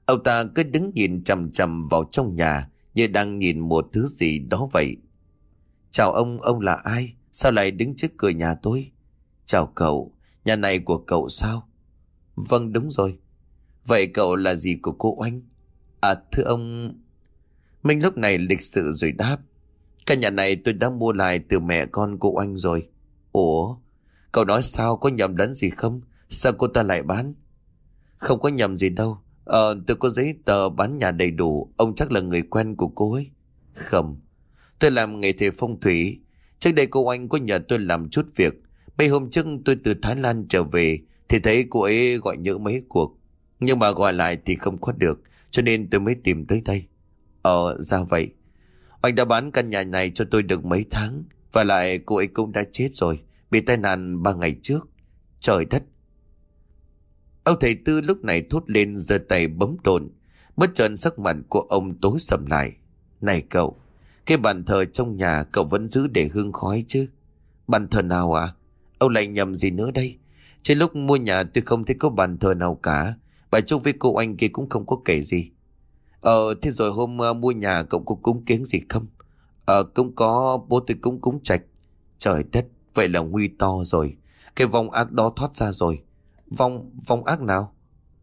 Ông ta cứ đứng nhìn chằm chằm vào trong nhà như đang nhìn một thứ gì đó vậy. Chào ông, ông là ai? Sao lại đứng trước cửa nhà tôi? Chào cậu, nhà này của cậu sao? Vâng, đúng rồi. Vậy cậu là gì của cô Oanh? À, thưa ông... Minh lúc này lịch sự rồi đáp. Căn nhà này tôi đã mua lại từ mẹ con cô Oanh rồi. Ủa, cậu nói sao, có nhầm lẫn gì không? Sao cô ta lại bán? Không có nhầm gì đâu. Ờ, tôi có giấy tờ bán nhà đầy đủ. Ông chắc là người quen của cô ấy. Không, tôi làm nghề thầy phong thủy. Trước đây cô Oanh có nhờ tôi làm chút việc. Mấy hôm trước tôi từ Thái Lan trở về thì thấy cô ấy gọi nhỡ mấy cuộc. Nhưng mà gọi lại thì không có được, cho nên tôi mới tìm tới đây. Ờ, ra vậy. Oanh đã bán căn nhà này cho tôi được mấy tháng. Và lại cô ấy cũng đã chết rồi, bị tai nạn ba ngày trước. Trời đất! Ông thầy Tư lúc này thốt lên, giơ tay bấm đồn. Bất chợt sắc mặt của ông tối sầm lại. Này cậu, cái bàn thờ trong nhà cậu vẫn giữ để hương khói chứ? Bàn thờ nào à? Ông lại nhầm gì nữa đây? Trên lúc mua nhà tôi không thấy có bàn thờ nào cả. Bà Trúc với cô Anh kia cũng không có kể gì. Ờ, thế rồi hôm uh, mua nhà cậu có cúng kiến gì không? Ờ, cũng có, bố tôi cũng cúng trạch. Trời đất, vậy là nguy to rồi. Cái vong ác đó thoát ra rồi. Vong, vong ác nào?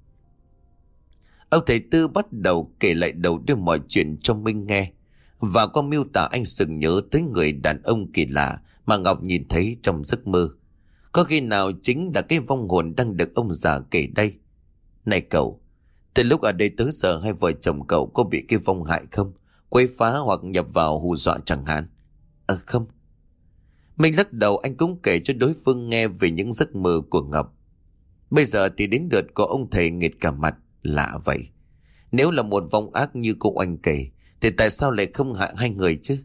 Ông thầy Tư bắt đầu kể lại đầu đuôi mọi chuyện cho Minh nghe. Và qua miêu tả anh sừng nhớ tới người đàn ông kỳ lạ mà Ngọc nhìn thấy trong giấc mơ. Có khi nào chính là cái vong hồn đang được ông già kể đây? Này cậu, từ lúc ở đây tới giờ hai vợ chồng cậu có bị cái vong hại không? Quấy phá hoặc nhập vào hù dọa chẳng hạn? Ờ không. Minh lắc đầu, anh cũng kể cho đối phương nghe về những giấc mơ của Ngọc. Bây giờ thì đến lượt của ông thầy nghệt cả mặt. Lạ vậy. Nếu là một vong ác như cô Oanh kể thì tại sao lại không hại hai người chứ?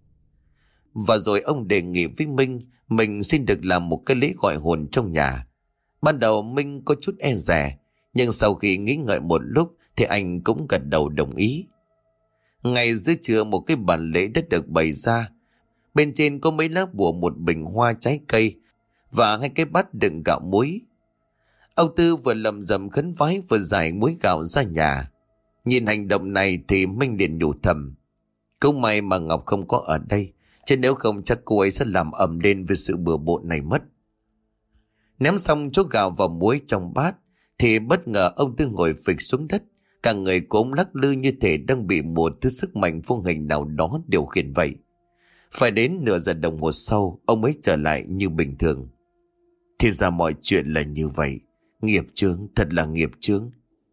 Và rồi ông đề nghị với Minh mình xin được làm một cái lễ gọi hồn trong nhà. Ban đầu Minh có chút e dè, nhưng sau khi nghĩ ngợi một lúc thì anh cũng gật đầu đồng ý. Ngày giữa trưa một cái bàn lễ đã được bày ra. Bên trên có mấy lá bùa, một bình hoa trái cây và hai cái bát đựng gạo muối. Ông Tư vừa lầm rầm khấn vái vừa giải muối gạo ra nhà. Nhìn hành động này thì Minh liền nhủ thầm. Cũng may mà Ngọc không có ở đây, chứ nếu không chắc cô ấy sẽ làm ầm lên với sự bừa bộn này mất. Ném xong chỗ gạo vào muối trong bát thì bất ngờ ông Tư ngồi phịch xuống đất. Cả người cũng lắc lư như thể đang bị một thứ sức mạnh vô hình nào đó điều khiển vậy. Phải đến nửa giờ đồng hồ sau ông mới trở lại như bình thường. Thì ra mọi chuyện là như vậy. Nghiệp chướng, thật là nghiệp chướng.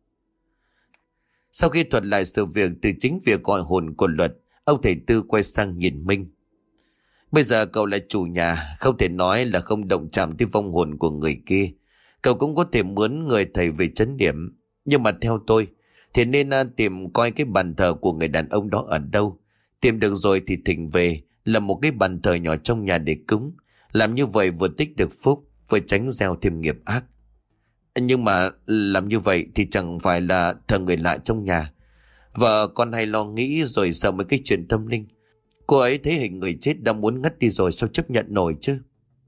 Sau khi thuật lại sự việc từ chính việc gọi hồn của Luật, ông thầy Tư quay sang nhìn Minh. Bây giờ cậu là chủ nhà, không thể nói là không động chạm tới vong hồn của người kia. Cậu cũng có thể mướn người thầy về trấn điểm. Nhưng mà theo tôi thì nên tìm coi cái bàn thờ của người đàn ông đó ở đâu. Tìm được rồi thì thỉnh về, là một cái bàn thờ nhỏ trong nhà để cúng. Làm như vậy vừa tích được phúc, vừa tránh gieo thêm nghiệp ác. Nhưng mà làm như vậy thì chẳng phải là thờ người lạ trong nhà. Vợ con hay lo nghĩ rồi sợ mấy cái chuyện tâm linh. Cô ấy thấy hình người chết đang muốn ngất đi rồi, sao chấp nhận nổi chứ?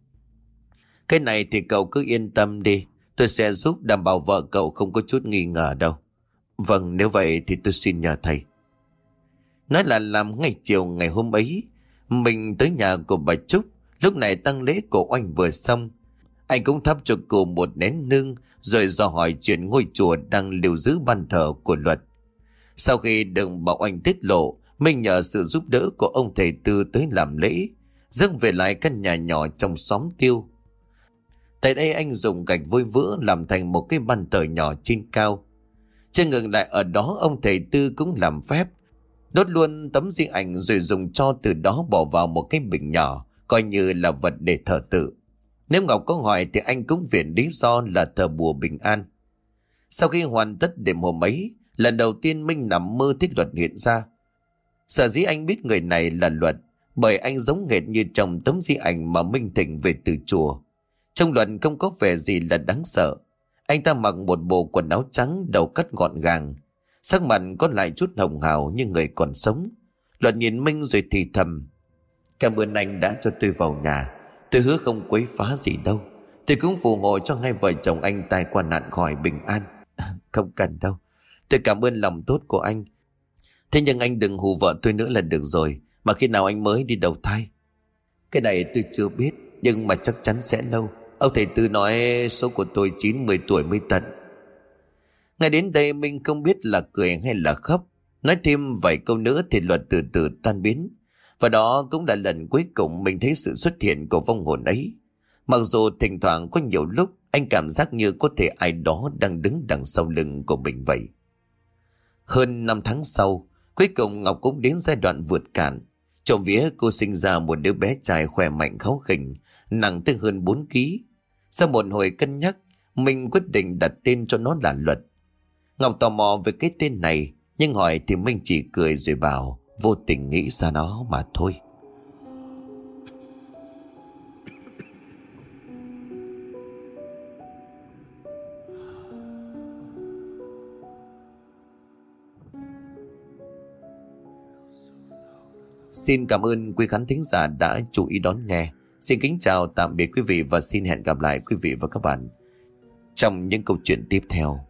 Cái này thì cậu cứ yên tâm đi, tôi sẽ giúp đảm bảo vợ cậu không có chút nghi ngờ đâu. Vâng, nếu vậy thì tôi xin nhờ thầy. Nói là làm ngay chiều ngày hôm ấy, mình tới nhà của bà Trúc. Lúc này tang lễ của Oanh vừa xong. Anh cũng thắp cho cô một nén hương, rồi dò hỏi chuyện ngôi chùa đang lưu giữ ban thờ của Luật. Sau khi được bảo Oanh tiết lộ, Minh nhờ sự giúp đỡ của ông thầy Tư tới làm lễ, dâng về lại căn nhà nhỏ trong xóm Tiêu. Tại đây anh dùng gạch vôi vữa làm thành một cái ban thờ nhỏ trên cao. Chưa ngừng lại ở đó, ông thầy Tư cũng làm phép đốt luôn tấm di ảnh, rồi dùng tro từ đó bỏ vào một cái bình nhỏ, coi như là vật để thờ tự. Nếu Ngọc có hỏi thì anh cũng viện lý do là thờ bùa bình an. Sau khi hoàn tất đêm hôm ấy, lần đầu tiên Minh nằm mơ thấy Luật hiện ra. Sở dĩ anh biết người này là Luật, bởi anh giống hệt như trong tấm di ảnh mà Minh thỉnh về từ chùa. Trong Luật không có vẻ gì là đáng sợ. Anh ta mặc một bộ quần áo trắng, đầu cắt gọn gàng, sắc mặt có lại chút hồng hào như người còn sống. Luật nhìn Minh rồi thì thầm. Cảm ơn anh đã cho tôi vào nhà. Tôi hứa không quấy phá gì đâu. Tôi cũng phù hộ cho hai vợ chồng anh tai qua nạn khỏi bình an. Không cần đâu. Tôi cảm ơn lòng tốt của anh. Thế nhưng anh đừng hù vợ tôi nữa là được rồi. Mà khi nào anh mới đi đầu thai? Cái này tôi chưa biết, nhưng mà chắc chắn sẽ lâu. Ông thầy Tư nói số của tôi chín mười tuổi mới tận. Ngay đến đây mình không biết là cười hay là khóc. Nói thêm vài câu nữa thì Luật từ từ tan biến. Và đó cũng là lần cuối cùng mình thấy sự xuất hiện của vong hồn ấy. Mặc dù thỉnh thoảng có nhiều lúc anh cảm giác như có thể ai đó đang đứng đằng sau lưng của mình vậy. Hơn năm tháng sau, cuối cùng Ngọc cũng đến giai đoạn vượt cạn. Trộm vía cô sinh ra một đứa bé trai khỏe mạnh kháu khỉnh, nặng tới hơn bốn ký. Sau một hồi cân nhắc, mình quyết định đặt tên cho nó là Luật. Ngọc tò mò về cái tên này, nhưng hỏi thì mình chỉ cười rồi bảo vô tình nghĩ ra nó mà thôi. Xin cảm ơn quý khán thính giả đã chú ý đón nghe. Xin kính chào tạm biệt quý vị và xin hẹn gặp lại quý vị và các bạn trong những câu chuyện tiếp theo.